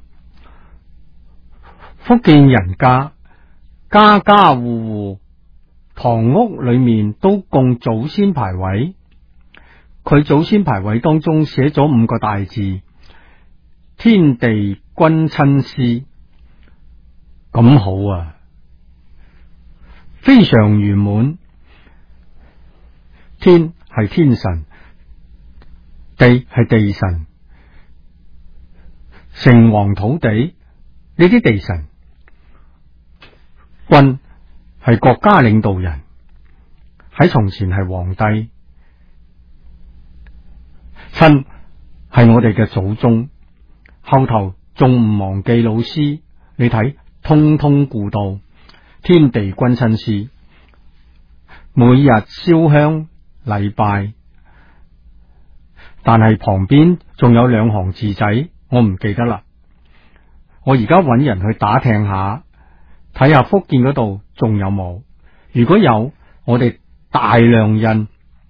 福建人家家家戶戶堂屋裏面都供祖先牌位，佢祖先牌位當中寫咗5個大字：天地君親師。咁好啊，非常圓滿。天係天神，地係地神，城隍土地呢啲地神，君係國家領導人，喺從前係皇帝，親係我哋嘅祖宗，後頭仲唔忘記老師，你睇通通顧到，天地君親師，每日燒香禮拜，但係旁邊仲有2行字仔，我唔記得啦。我而家揾人去打聽下，睇下福建嗰度仲有冇。如果有，我哋大量印，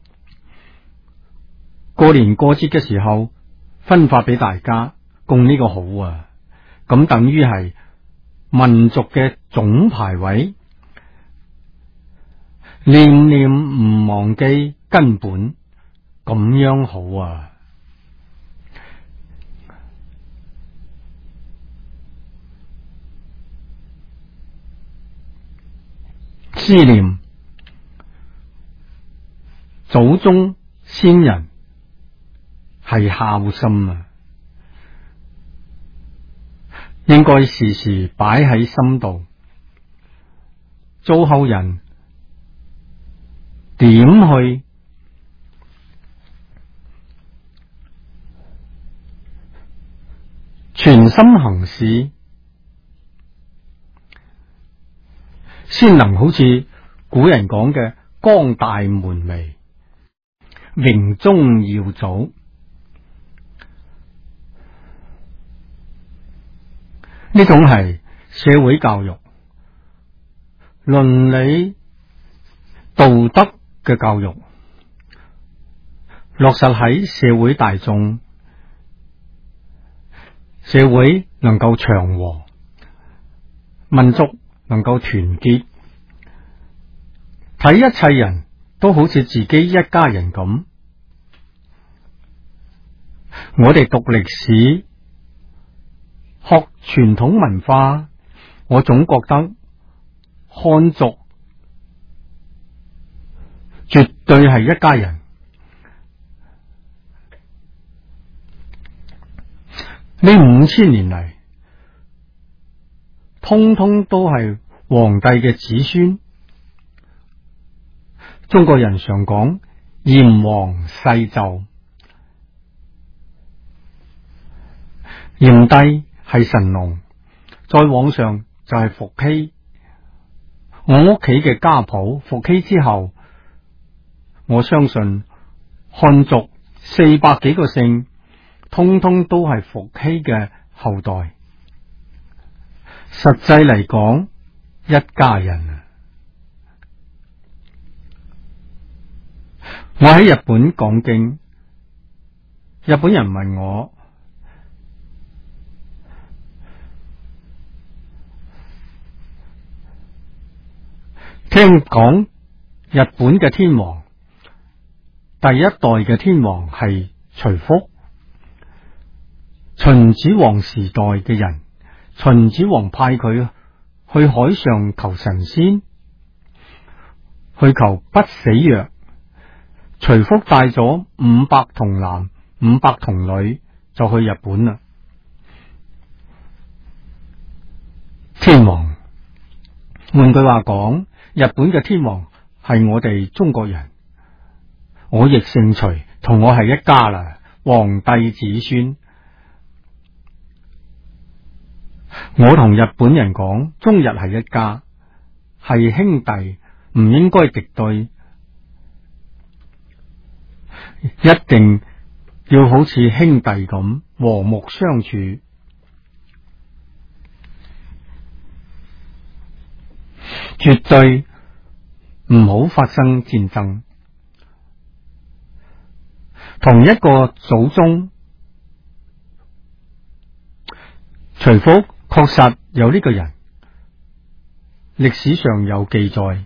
過年過節嘅時候分發俾大家，供呢個好啊。咁等於係民族嘅總牌位，念念唔忘記根本，咁樣好啊。思念祖宗先人係孝心啊，應該時時擺喺心度。做後人點去全心行事，先能好似古人講嘅光大門楣，榮宗耀祖。呢種係社會教育、倫理道德嘅教育，落實喺社會大眾， 社會能夠祥和，民族能夠團結，睇一切人都好似自己一家人咁。我哋讀歷史，學傳統文化，我總覺得漢族絕對係一家人。呢5000年嚟，通通都係皇帝嘅子孫。中國人常講炎黃世胄，炎帝係神農，再往上就係伏羲。我屋企嘅家譜，伏羲之後，我相信漢族400幾個姓，通通都係伏羲嘅後代。實際嚟講，一家人啊！我喺日本講經，日本人問我，聽講日本嘅天皇，第一代嘅天皇係徐福，秦始皇時代嘅人，秦始皇派佢去海上求神仙，去求不死藥。徐福帶咗500童男、500童女就去日本啦。天皇，換句話講，日本嘅天皇係我哋中國人，我亦姓徐，同我係一家啦，皇帝子孫。我同日本人講，中日係一家，係兄弟，唔應該敵對。一定要好似兄弟咁和睦相處，絕對唔好發生戰爭。同一個祖宗，徐福確實有呢個人，歷史上有記載。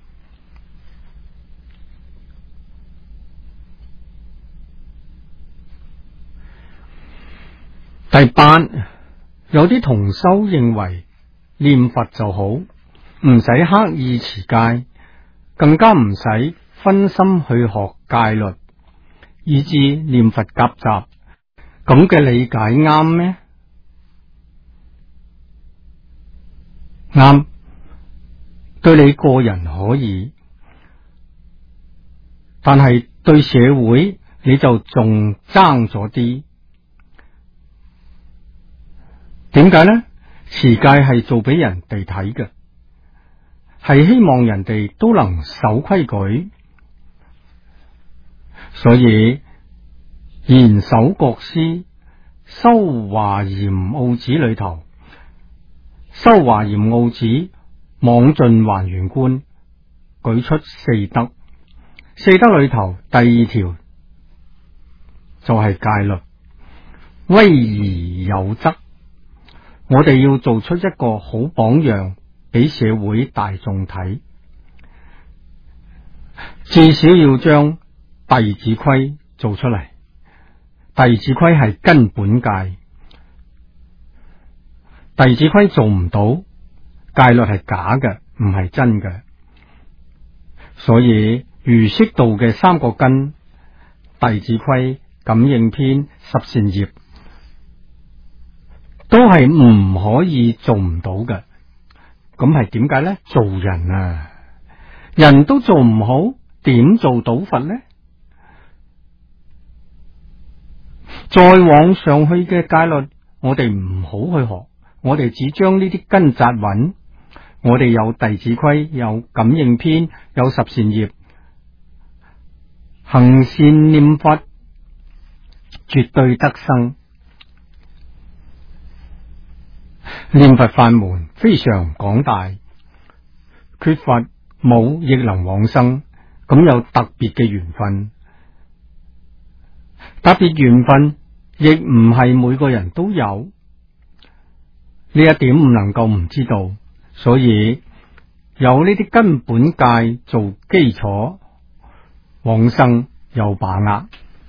第8，有啲同修認為念佛就好，唔使刻意持戒，更加唔使分心去學戒律，以致念佛夾雜。咁嘅理解啱咩？啱，對你個人可以，但係對社會你就仲爭咗啲。點解呢？持戒係做俾人哋睇嘅，係希望人哋都能守規矩。所以嚴守國師，修華嚴奧旨裏頭，修華嚴奧旨妄盡還原觀，舉出4德。4德裏頭第2條就係戒律，威儀有則。我哋要做出一個好榜樣俾社會大眾睇，至少要將弟子規做出嚟。弟子規係根本戒，弟子規做唔到，戒律係假嘅，唔係真嘅。所以儒釋道嘅3個根，弟子規、感應篇、十善業，都係唔可以做唔到嘅。咁係點解呢？做人啊，人都做唔好，點做到佛呢？再往上去嘅戒律，我哋唔好去學，我哋只將呢啲根紮穩。我哋有弟子規，有感應篇，有十善業，行善念佛，絕對得生。念佛法門非常廣大，缺乏冇亦能往生，咁有特別嘅緣分。特別緣分亦唔係每個人都有， 呢一點唔能夠唔知道，所以有呢啲根本戒做基礎，往生有把握。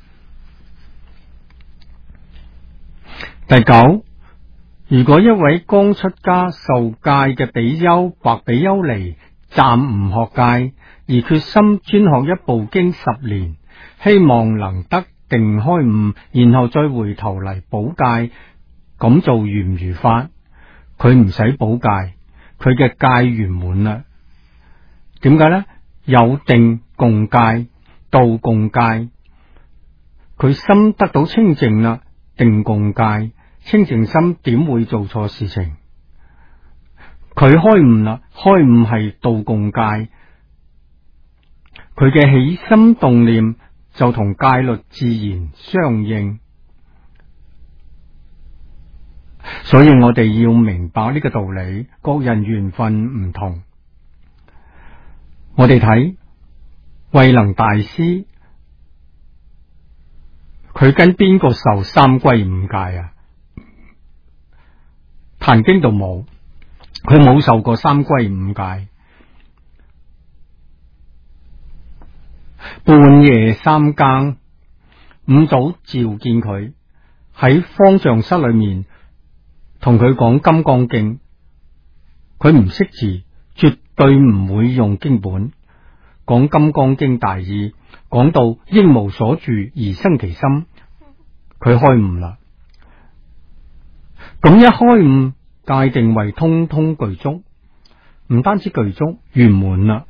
第九，如果一位剛出家受戒嘅比丘或比丘尼暫唔學戒，而決心專學一部經10年，希望能得定開悟，然後再回頭嚟補戒，咁做如唔如法？佢唔使補戒，佢嘅戒圓滿啦。點解呢？有定共戒，道共戒，佢心得到清淨啦，定共戒，清淨心點會做錯事情？佢開悟啦，開悟係道共戒，佢嘅起心動念就同戒律自然相應。所以我哋要明白呢個道理，各人緣分唔同。我哋睇慧能大師，佢跟邊個受三歸五戒啊？壇經度冇，佢冇受過三歸五戒。半夜三更，五祖召見佢喺方丈室裏面，同佢講《金剛經》，佢唔識字，絕對唔會用經本，講《金剛經》大意，講到應無所住而生其心，佢開悟啦。咁一開悟，戒定慧通通具足，唔單止具足，圓滿啦。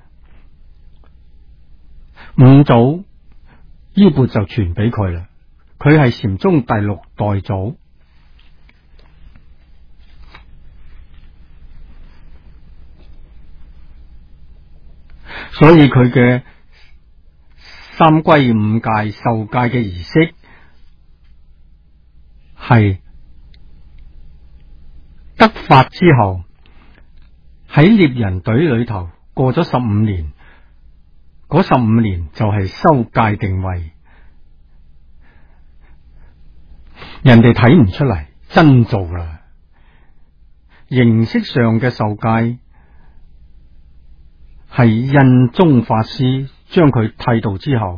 五祖衣缽就傳俾佢啦，佢係禪宗第6代祖。所以佢嘅三歸五戒受戒嘅儀式係得法之後，喺獵人隊裏頭過咗15年，嗰15年就係修戒定慧。人哋睇唔出嚟，真做啦。形式上嘅受戒係印宗法師將佢剃度之後，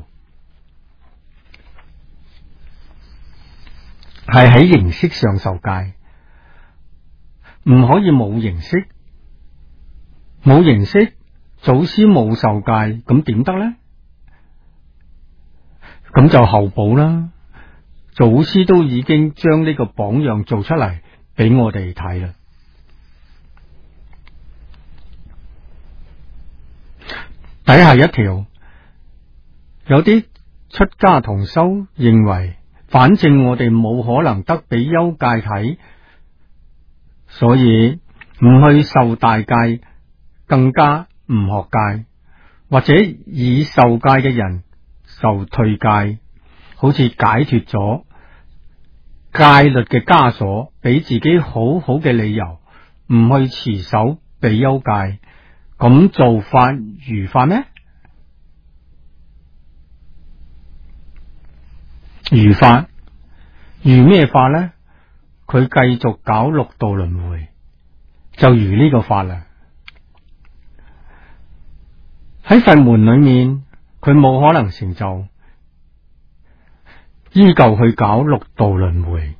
係喺形式上受戒，唔可以冇形式。冇形式，祖師冇受戒，咁點得呢？咁就後補啦。祖師都已經將呢個榜樣做出嚟俾我哋睇啦。底下一條，有啲出家同修認為，反正我哋冇可能得比丘戒體，所以唔去受大戒，更加唔學戒，或者以受戒嘅人受退戒，好似解脫咗戒律嘅枷鎖，俾自己好好嘅理由，唔去持守比丘戒。咁做法如法咩？如法，如咩法呢？佢繼續搞6道輪迴，就如呢個法啦。喺佛門裏面，佢冇可能成就，依舊去搞6道輪迴。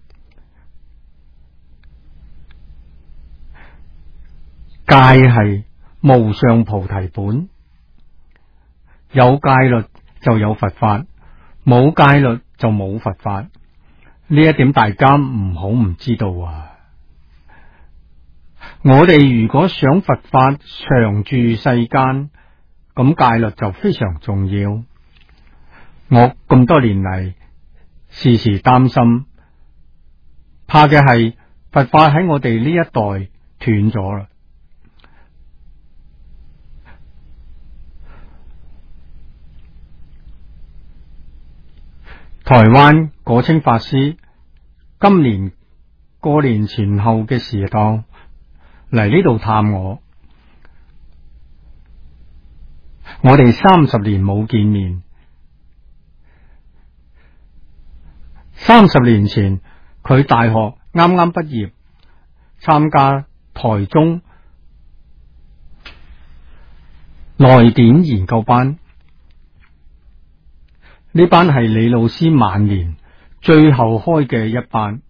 戒係無上菩提本，有戒律就有佛法，冇戒律就冇佛法。呢一點大家唔好唔知道啊！我哋如果想佛法常住世間，咁戒律就非常重要。我咁多年嚟，時時擔心，怕嘅係佛法喺我哋呢一代斷咗啦。台灣果清法師今年過年前後嘅時候嚟呢度探我，我哋30年冇見面。30年前佢大學啱啱畢業， 參加台中內典研究班。呢班係李老師晚年最後開嘅一班。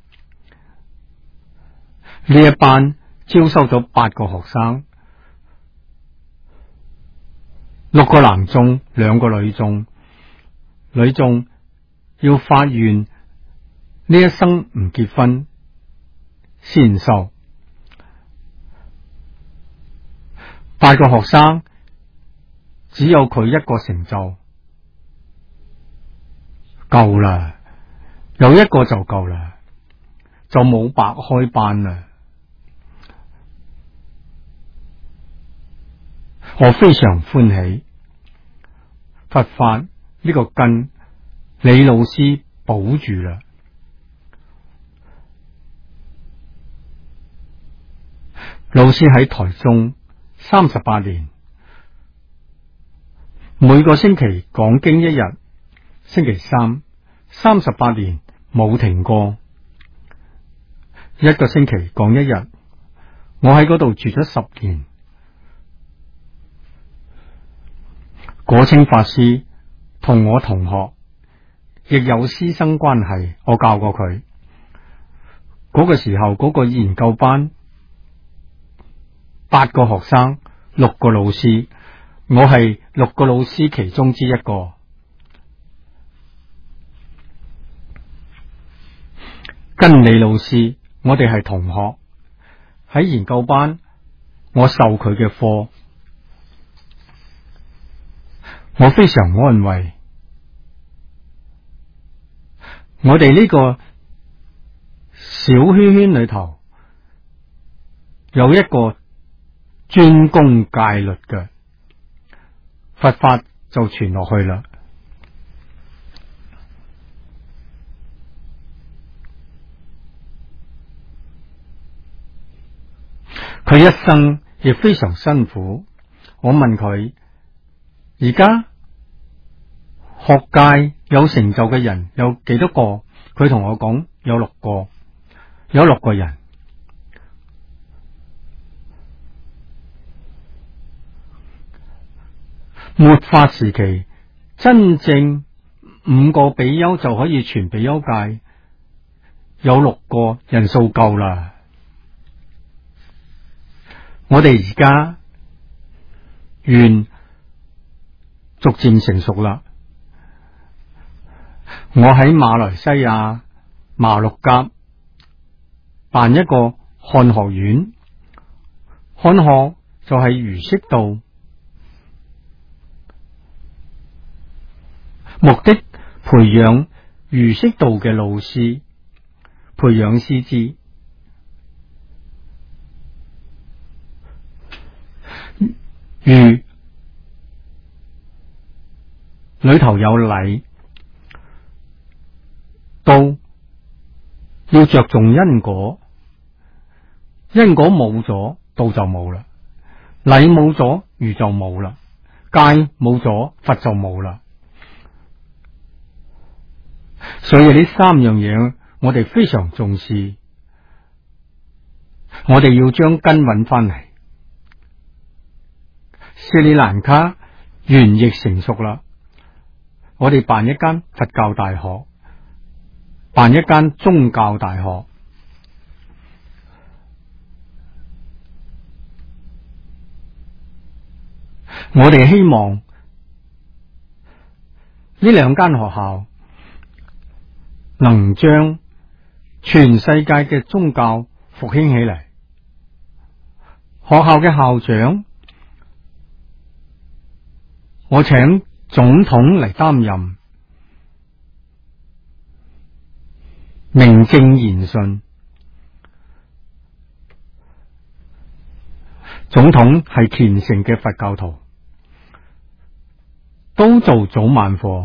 呢一班招收咗8個學生，6個男眾，2個女眾。女眾要發願呢一生唔結婚先收。8個學生只有佢一個成就，夠啦，有一個就夠啦，就冇白開班啦。我非常歡喜，佛法呢個根，李老師保住啦。老師喺台中38年，每個星期講經1日，星期三，38年冇停過，一個星期講1日。我喺嗰度住咗10年。果清法師同我同學，亦有師生關係，我教過佢。嗰個時候嗰個研究班8個學生，6個老師，我係6個老師其中之一個。跟李老師，我哋係同學，喺研究班，我受佢嘅課。我非常安慰，我哋呢個小圈圈裏頭有一個專攻戒律嘅，佛法就傳落去啦。佢一生亦非常辛苦。我問佢，而家學界有成就嘅人有幾多個？佢同我講有6個，有6個人。末法時期，真正5個比丘就可以傳比丘戒，有6個人數夠啦。我哋而家願逐漸成熟啦。我喺馬來西亞馬六甲辦一個漢學院，漢學就係儒釋道，目的培養儒釋道嘅老師，培養師資。儒裏頭有禮，道要着重因果，因果冇咗，道就冇啦；禮冇咗，儒就冇啦；戒冇咗，佛就冇啦。所以呢3樣嘢，我哋非常重視，我哋要將根揾翻嚟。斯里蘭卡園亦成熟啦，我哋辦一間佛教大學，辦一間宗教大學。我哋希望呢2間學校能將全世界嘅宗教復興起嚟。學校嘅校長，我請總統嚟擔任，名正言順。總統係虔誠嘅佛教徒，都做早晚課。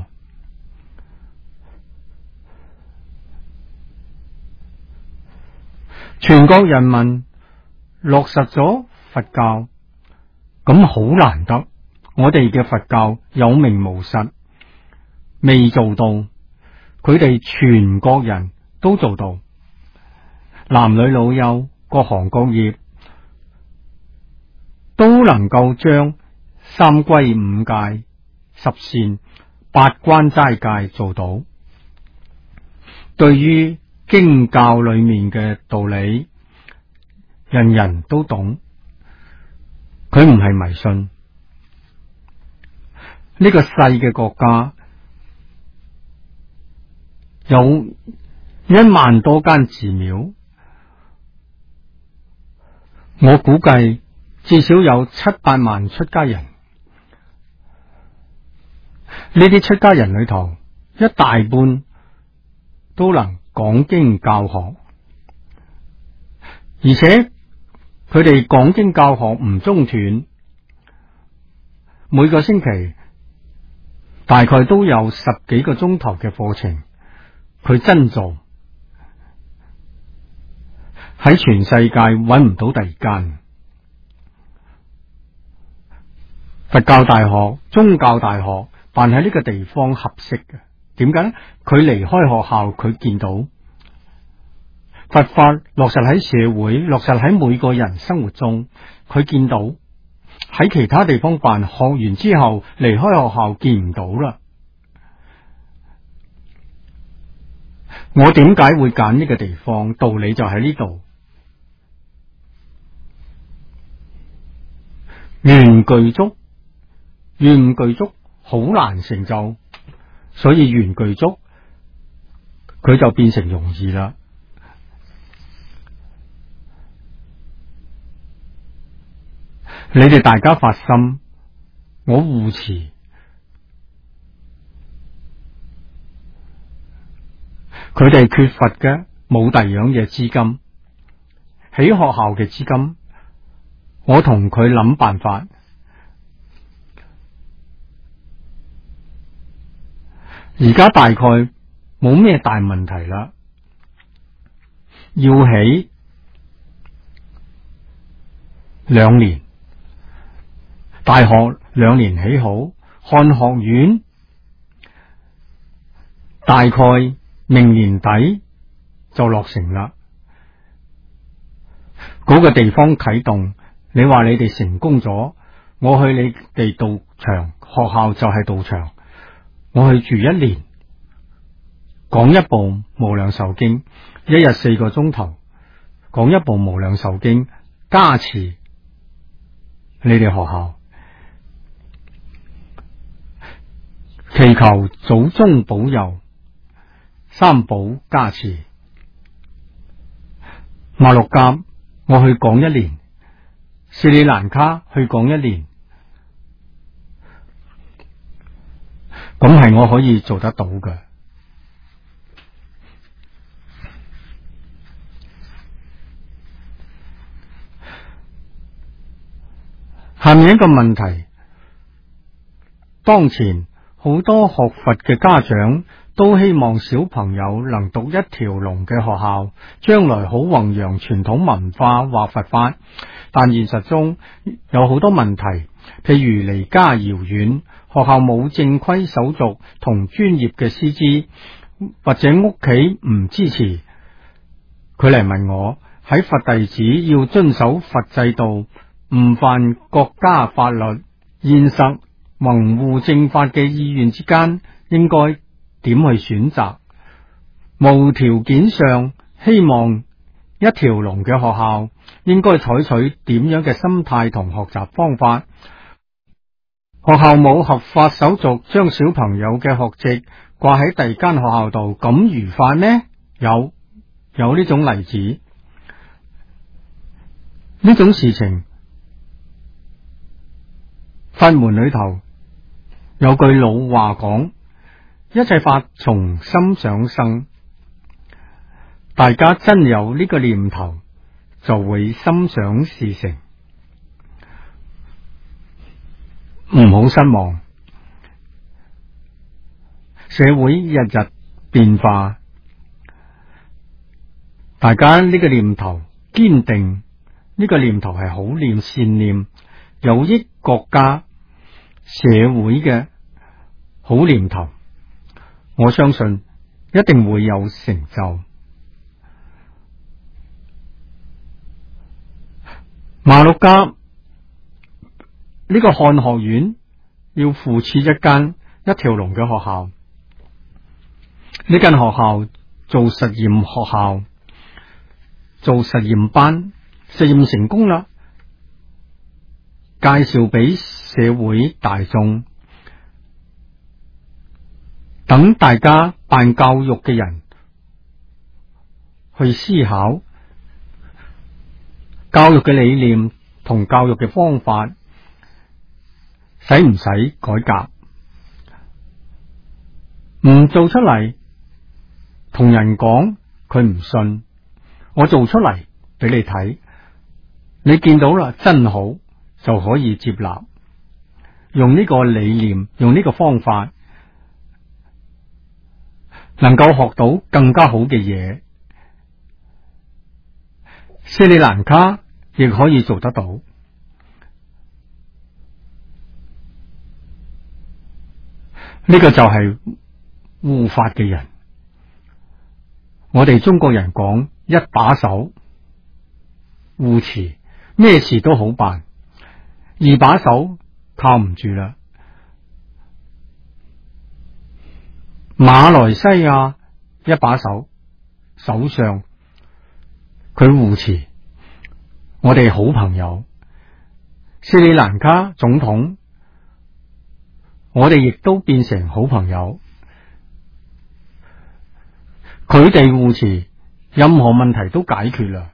全國人民落實咗佛教，咁好難得。我哋嘅佛教有名無實，未做到，佢哋全國人都做到，男女老幼各行各業都能夠將三歸五戒、十善八關齋戒做到。對於經教裏面嘅道理，人人都懂，佢唔係迷信。呢個細嘅國家有1萬多間寺廟，我估計至少有7-8萬出家人。呢啲出家人裏頭，一大半都能講經教學，而且佢哋講經教學唔中斷，每個星期大概都有10幾個鐘頭嘅課程，佢真做，喺全世界揾唔到第二間。佛教大學、宗教大學辦喺呢個地方合適嘅。點解呢？佢離開學校，佢見到佛法落實喺社會，落實喺每個人生活中，佢見到。喺其他地方辦，學完之後離開學校見唔到啦。我點解會揀呢個地方？道理就喺呢度。緣具足，緣唔具足好難成就，所以緣具足佢就變成容易啦。你哋大家發心，我護持。佢哋缺乏嘅冇第二樣嘅資金，喺學校嘅資金，我同佢諗辦法。而家大概冇咩大問題啦，要起2年。大學2年起好，漢學院大概明年底就落成啦。嗰個地方啟動，你話你哋成功咗，我去你哋道場，學校就係道場，我去住1年，講一部無量壽經，一日4個鐘頭，講一部無量壽經，加持你哋學校。祈求祖宗保佑，三寶加持。馬六甲我去講1年，斯里蘭卡去講1年，咁係我可以做得到嘅。下面一個問題，當前好多學佛嘅家長都希望小朋友能讀一條龍嘅學校，將來好弘揚傳統文化或佛法，但現實中有好多問題，譬如離家遙遠，學校冇正規手續同專業嘅師資，或者屋企唔支持。佢嚟問我，喺佛弟子要遵守佛制度，唔犯國家法律，現實弘護正法嘅意願之間，應該點去選擇？無條件上希望一條龍嘅學校，應該採取點樣嘅心態同學習方法？學校冇合法手續將小朋友嘅學籍掛喺第二間學校度，咁如法呢？有呢種例子，呢種事情，法門裏頭有句老話講，一切法從心想生。大家真有呢個念頭，就會心想事成，唔好失望。社會日日變化，大家呢個念頭堅定，呢個念頭係好念善念，有益國家社會嘅好念頭，我相信一定會有成就。 馬六甲呢個漢學院要附設一條龍嘅學校，呢間學校做實驗學校，做實驗班，實驗成功啦，介紹俾社會大眾，等大家辦教育嘅人去思考教育嘅理念同教育嘅方法使唔使改革？唔做出嚟，同人講佢唔信，我做出嚟俾你睇，你見到啦，真好就可以接納，用呢個理念，用呢個方法，能夠學到更加好嘅嘢。斯里蘭卡亦可以做得到。呢個就係護法嘅人。我哋中國人講一把手護持，咩事都好辦。二把手靠唔住啦。馬來西亞一把手首相，佢護持我哋好朋友。斯里蘭卡總統，我哋亦都變成好朋友。佢哋護持，任何問題都解決啦。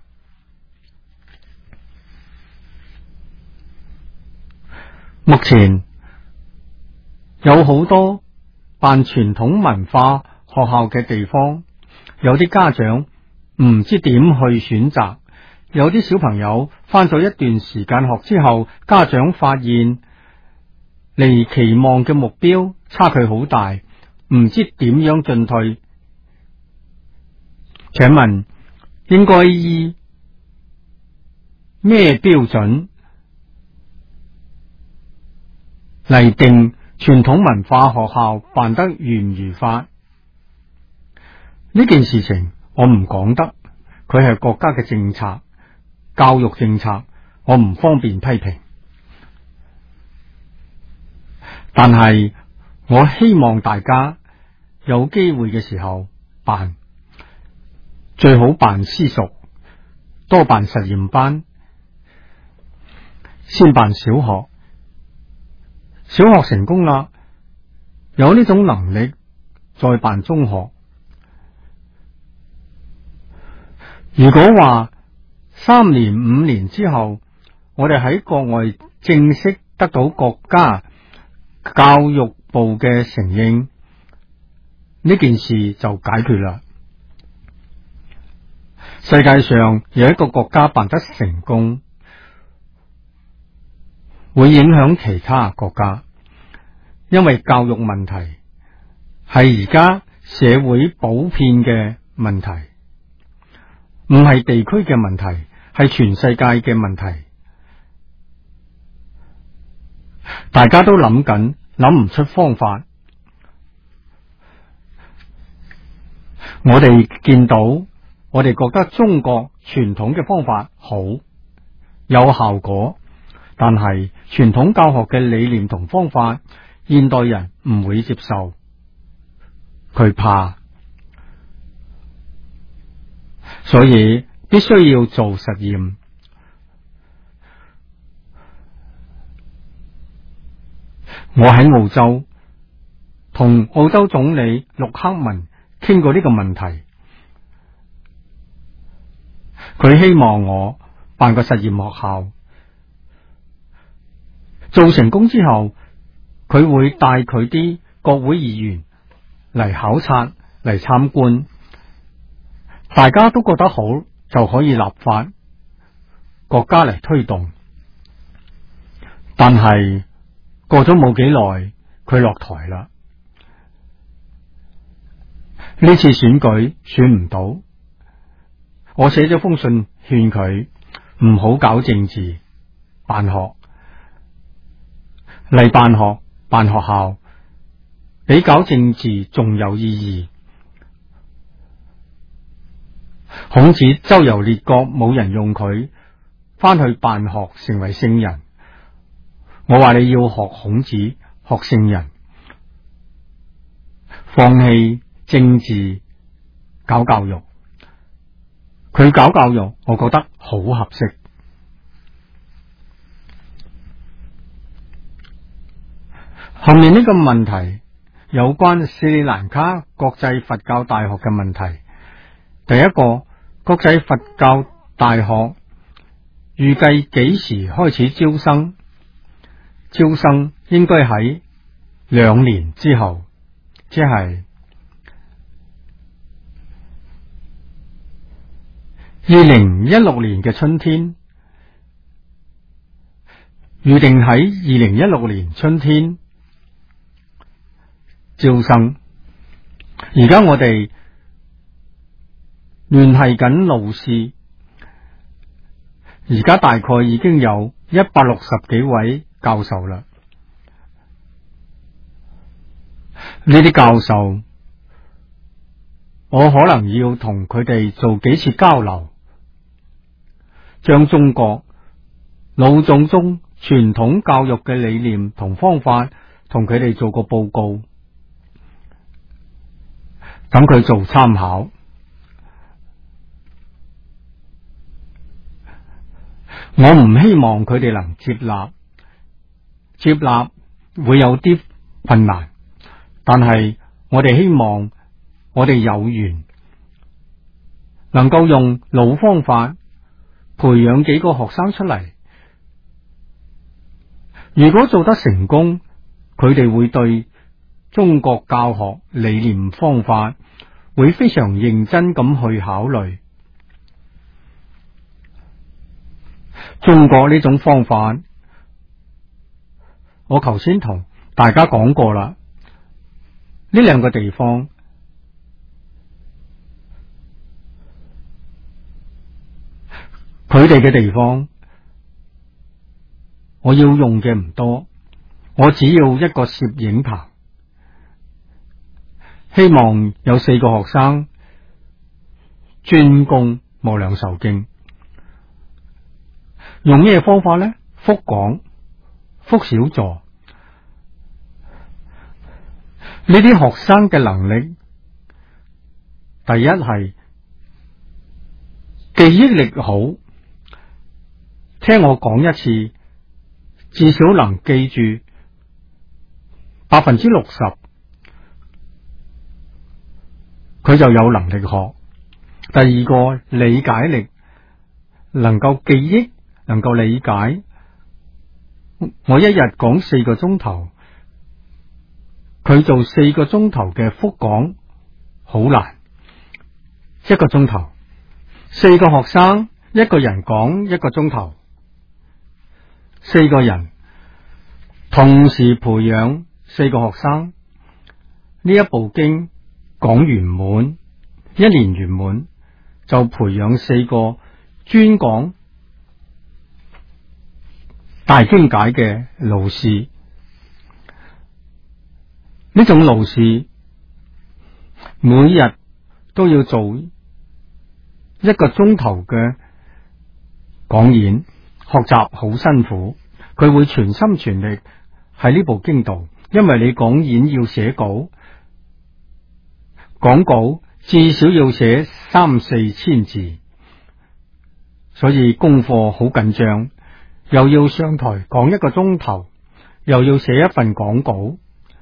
目前有好多辦傳統文化學校嘅地方，有啲家長唔知點去選擇，有啲小朋友返咗一段時間學之後，家長發現離期望嘅目標差距好大，唔知點樣進退。請問應該以咩標準嚟定傳統文化學校辦得如唔如法？呢件事情我唔講得，佢係國家嘅政策，教育政策，我唔方便批評。但係我希望大家有機會嘅時候辦，最好辦私塾，多辦實驗班，先辦小學。小學成功啦，有呢種能力，再辦中學。如果話3年5年之後，我哋喺國外正式得到國家教育部嘅承認，呢件事就解決啦。世界上有一個國家辦得成功，會影響其他國家，因為教育問題係而家社會普遍嘅問題，唔係地區嘅問題，係全世界嘅問題。大家都諗緊，諗唔出方法。我哋見到，我哋覺得中國傳統嘅方法好，有效果，但係傳統教學嘅理念同方法，現代人唔會接受，佢怕，所以必須要做實驗。我喺澳洲同澳洲總理陸克文傾過呢個問題，佢希望我辦個實驗學校，做成功之後，佢會帶佢啲國會議員嚟考察，嚟參觀，大家都覺得好，就可以立法，國家嚟推動。但係過咗冇幾耐，佢落台啦。呢次選舉選唔到，我寫咗封信勸佢唔好搞政治，辦學嚟辦學辦學校，比搞政治仲有意義。孔子周遊列國，冇人用佢， 翻去辦學成為聖人。我話你要學孔子，學聖人，放棄政治，搞教育。佢搞教育，我覺得好合適。後面呢個問題有關斯里蘭卡國際佛教大學嘅問題。第一個，國際佛教大學預計幾時開始招生？招生應該喺2年之後，即係2016年嘅春天，預定喺2016年春天招生。而家我哋聯繫緊老師，而家大概已經有160幾位教授啦。呢啲教授，我可能要同佢哋做幾次交流，將中國老祖宗傳統教育嘅理念同方法同佢哋做個報告，等佢做參考。我唔希望佢哋能接納會有啲困難，但係我哋希望我哋有緣能夠用老方法培養幾個學生出嚟。如果做得成功，佢哋會對中國教學理念方法會非常認真咁去考慮。中國呢種方法，我頭先同大家講過啦。呢兩個地方，佢哋嘅地方，我要用嘅唔多，我只要一個攝影棚，希望有4個學生專攻無量壽經。用咩方法呢？複講、複小座。呢啲學生嘅能力，第一係記憶力好，聽我講一次，至少能記住60%，佢就有能力學。第二個，理解力，能夠記憶，能夠理解。我一日講4個鐘頭，佢做4個鐘頭嘅複講好難。1個鐘頭，4個學生，一個人講1個鐘頭，4個人同時培養4個學生，呢一部經講圓滿，1年圓滿，就培養4個專講大經解嘅老師。呢種老師每日都要做1個鐘頭嘅講演，學習好辛苦，佢會全心全力喺呢部經度，因為你講演要寫稿，講稿至少要寫3-4千字，所以功課好緊張，又要上台講1個鐘頭，又要寫一份講稿，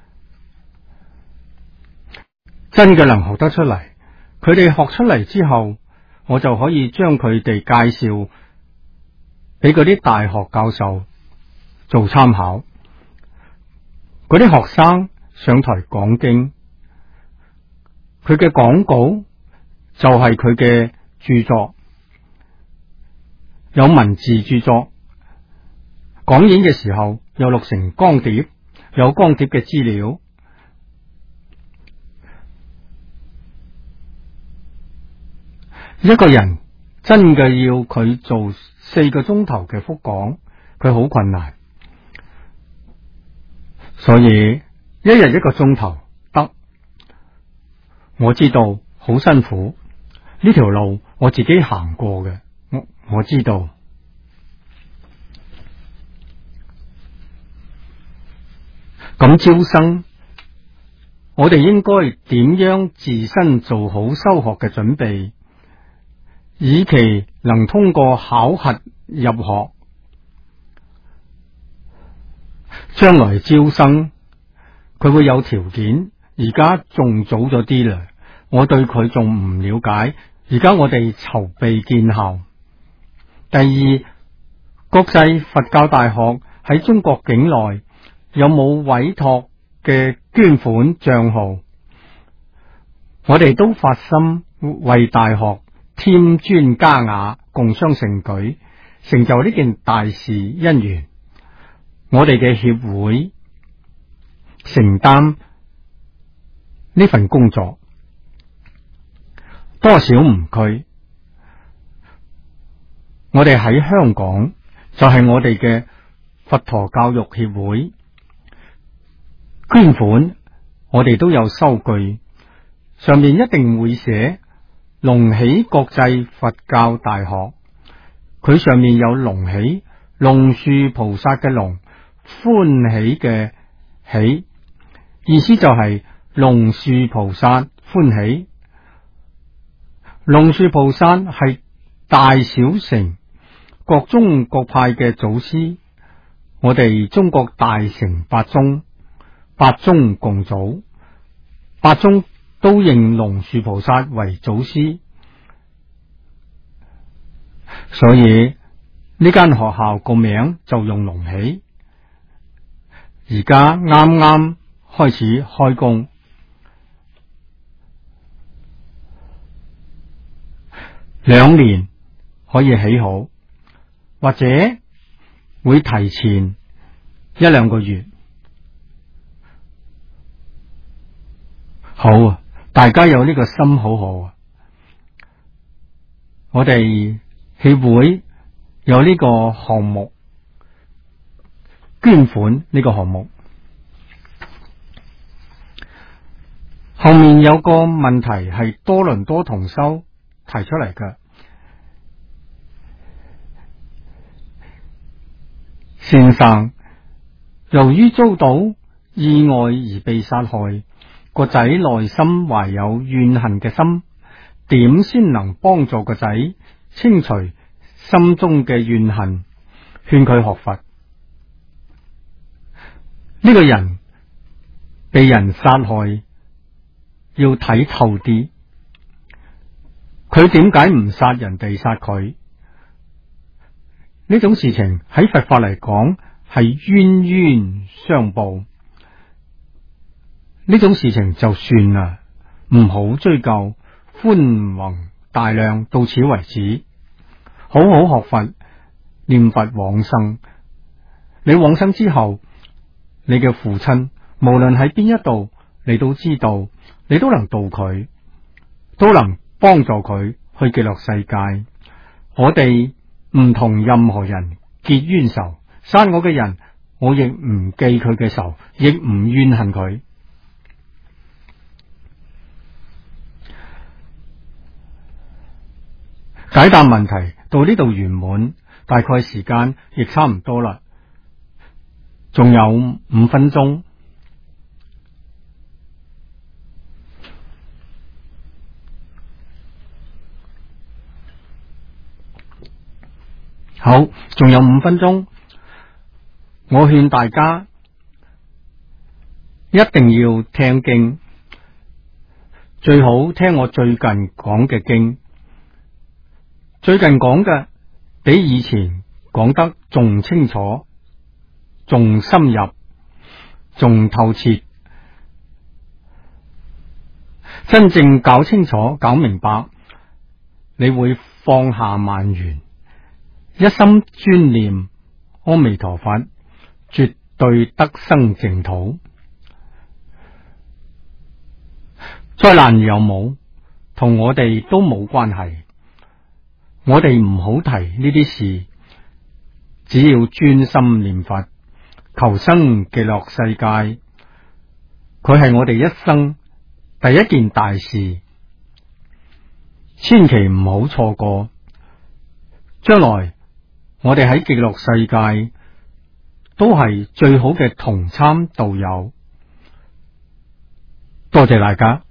真嘅能學得出嚟。佢哋學出嚟之後，我就可以將佢哋介紹俾嗰啲大學教授做參考。嗰啲學生上台講經，佢嘅講稿就係佢嘅著作，有文字著作。講演嘅時候又錄成光碟，有光碟嘅資料。一個人真嘅要佢做4個鐘頭嘅複講，佢好困難。所以一日1個鐘頭得，我知道好辛苦，呢條路我自己行過嘅，我知道。 咁招生，我哋應該點樣自身做好修學嘅準備，以期能通過考核入學。將來招生佢會有條件，而家仲早咗啲啦，我對佢仲唔了解，而家我哋籌備建校。第二，國際佛教大學喺中國境內有冇委託嘅捐款賬號？我哋都發心為大學添磚加瓦，共襄盛舉，成就呢件大事因緣。我哋嘅協會承擔呢份工作，多少唔拘。我哋喺香港就係我哋嘅佛陀教育協會捐款，我哋都有收據，上面一定會寫龍喜國際佛教大學，佢上面有龍喜，龍樹菩薩嘅龍，歡喜嘅喜，意思就係龍樹菩薩歡喜。龍樹菩薩係大小乘各宗各派嘅祖師，我哋中國大乘八宗，八宗共祖，八宗都認龍樹菩薩為祖師，所以呢間學校個名就用龍喜。而家啱啱開始開工，2年可以起好，或者會提前1-2個月。好啊，大家有呢個心好好啊！我哋協會有呢個項目，捐款呢個項目，後面有個問題係多倫多同修提出嚟嘅。先生，由於遭到意外而被殺害，個仔內心懷有怨恨嘅心，點先能幫助個仔清除心中嘅怨恨，勸佢學佛？呢個人被人殺害，要睇透啲，佢點解唔殺人哋殺佢？呢種事情喺佛法嚟講係冤冤相報，呢種事情就算啦，唔好追究，寬宏大量，到此為止。好好學佛，念佛往生。你往生之後，你嘅父親無論喺邊一度，你都知道，你都能度佢，都能幫助佢去極樂世界。我哋唔同任何人結冤仇，殺我嘅人，我亦唔記佢嘅仇，亦唔怨恨佢。解答問題到呢度圓滿，大概時間亦差唔多啦，仲有5分鐘。好，仲有5分鐘，我勸大家一定要聽經，最好聽我最近講嘅經。最近講嘅比以前講得仲清楚，仲深入，仲透徹。真正搞清楚、搞明白，你會放下萬緣，一心專念阿彌陀佛，絕對得生淨土。災難有冇，同我哋都冇關係。我哋唔好提呢啲事，只要專心念佛，求生極樂世界。佢係我哋一生第一件大事，千祈唔好錯過。將來我哋喺極樂世界都係最好嘅同參道友。 多謝大家。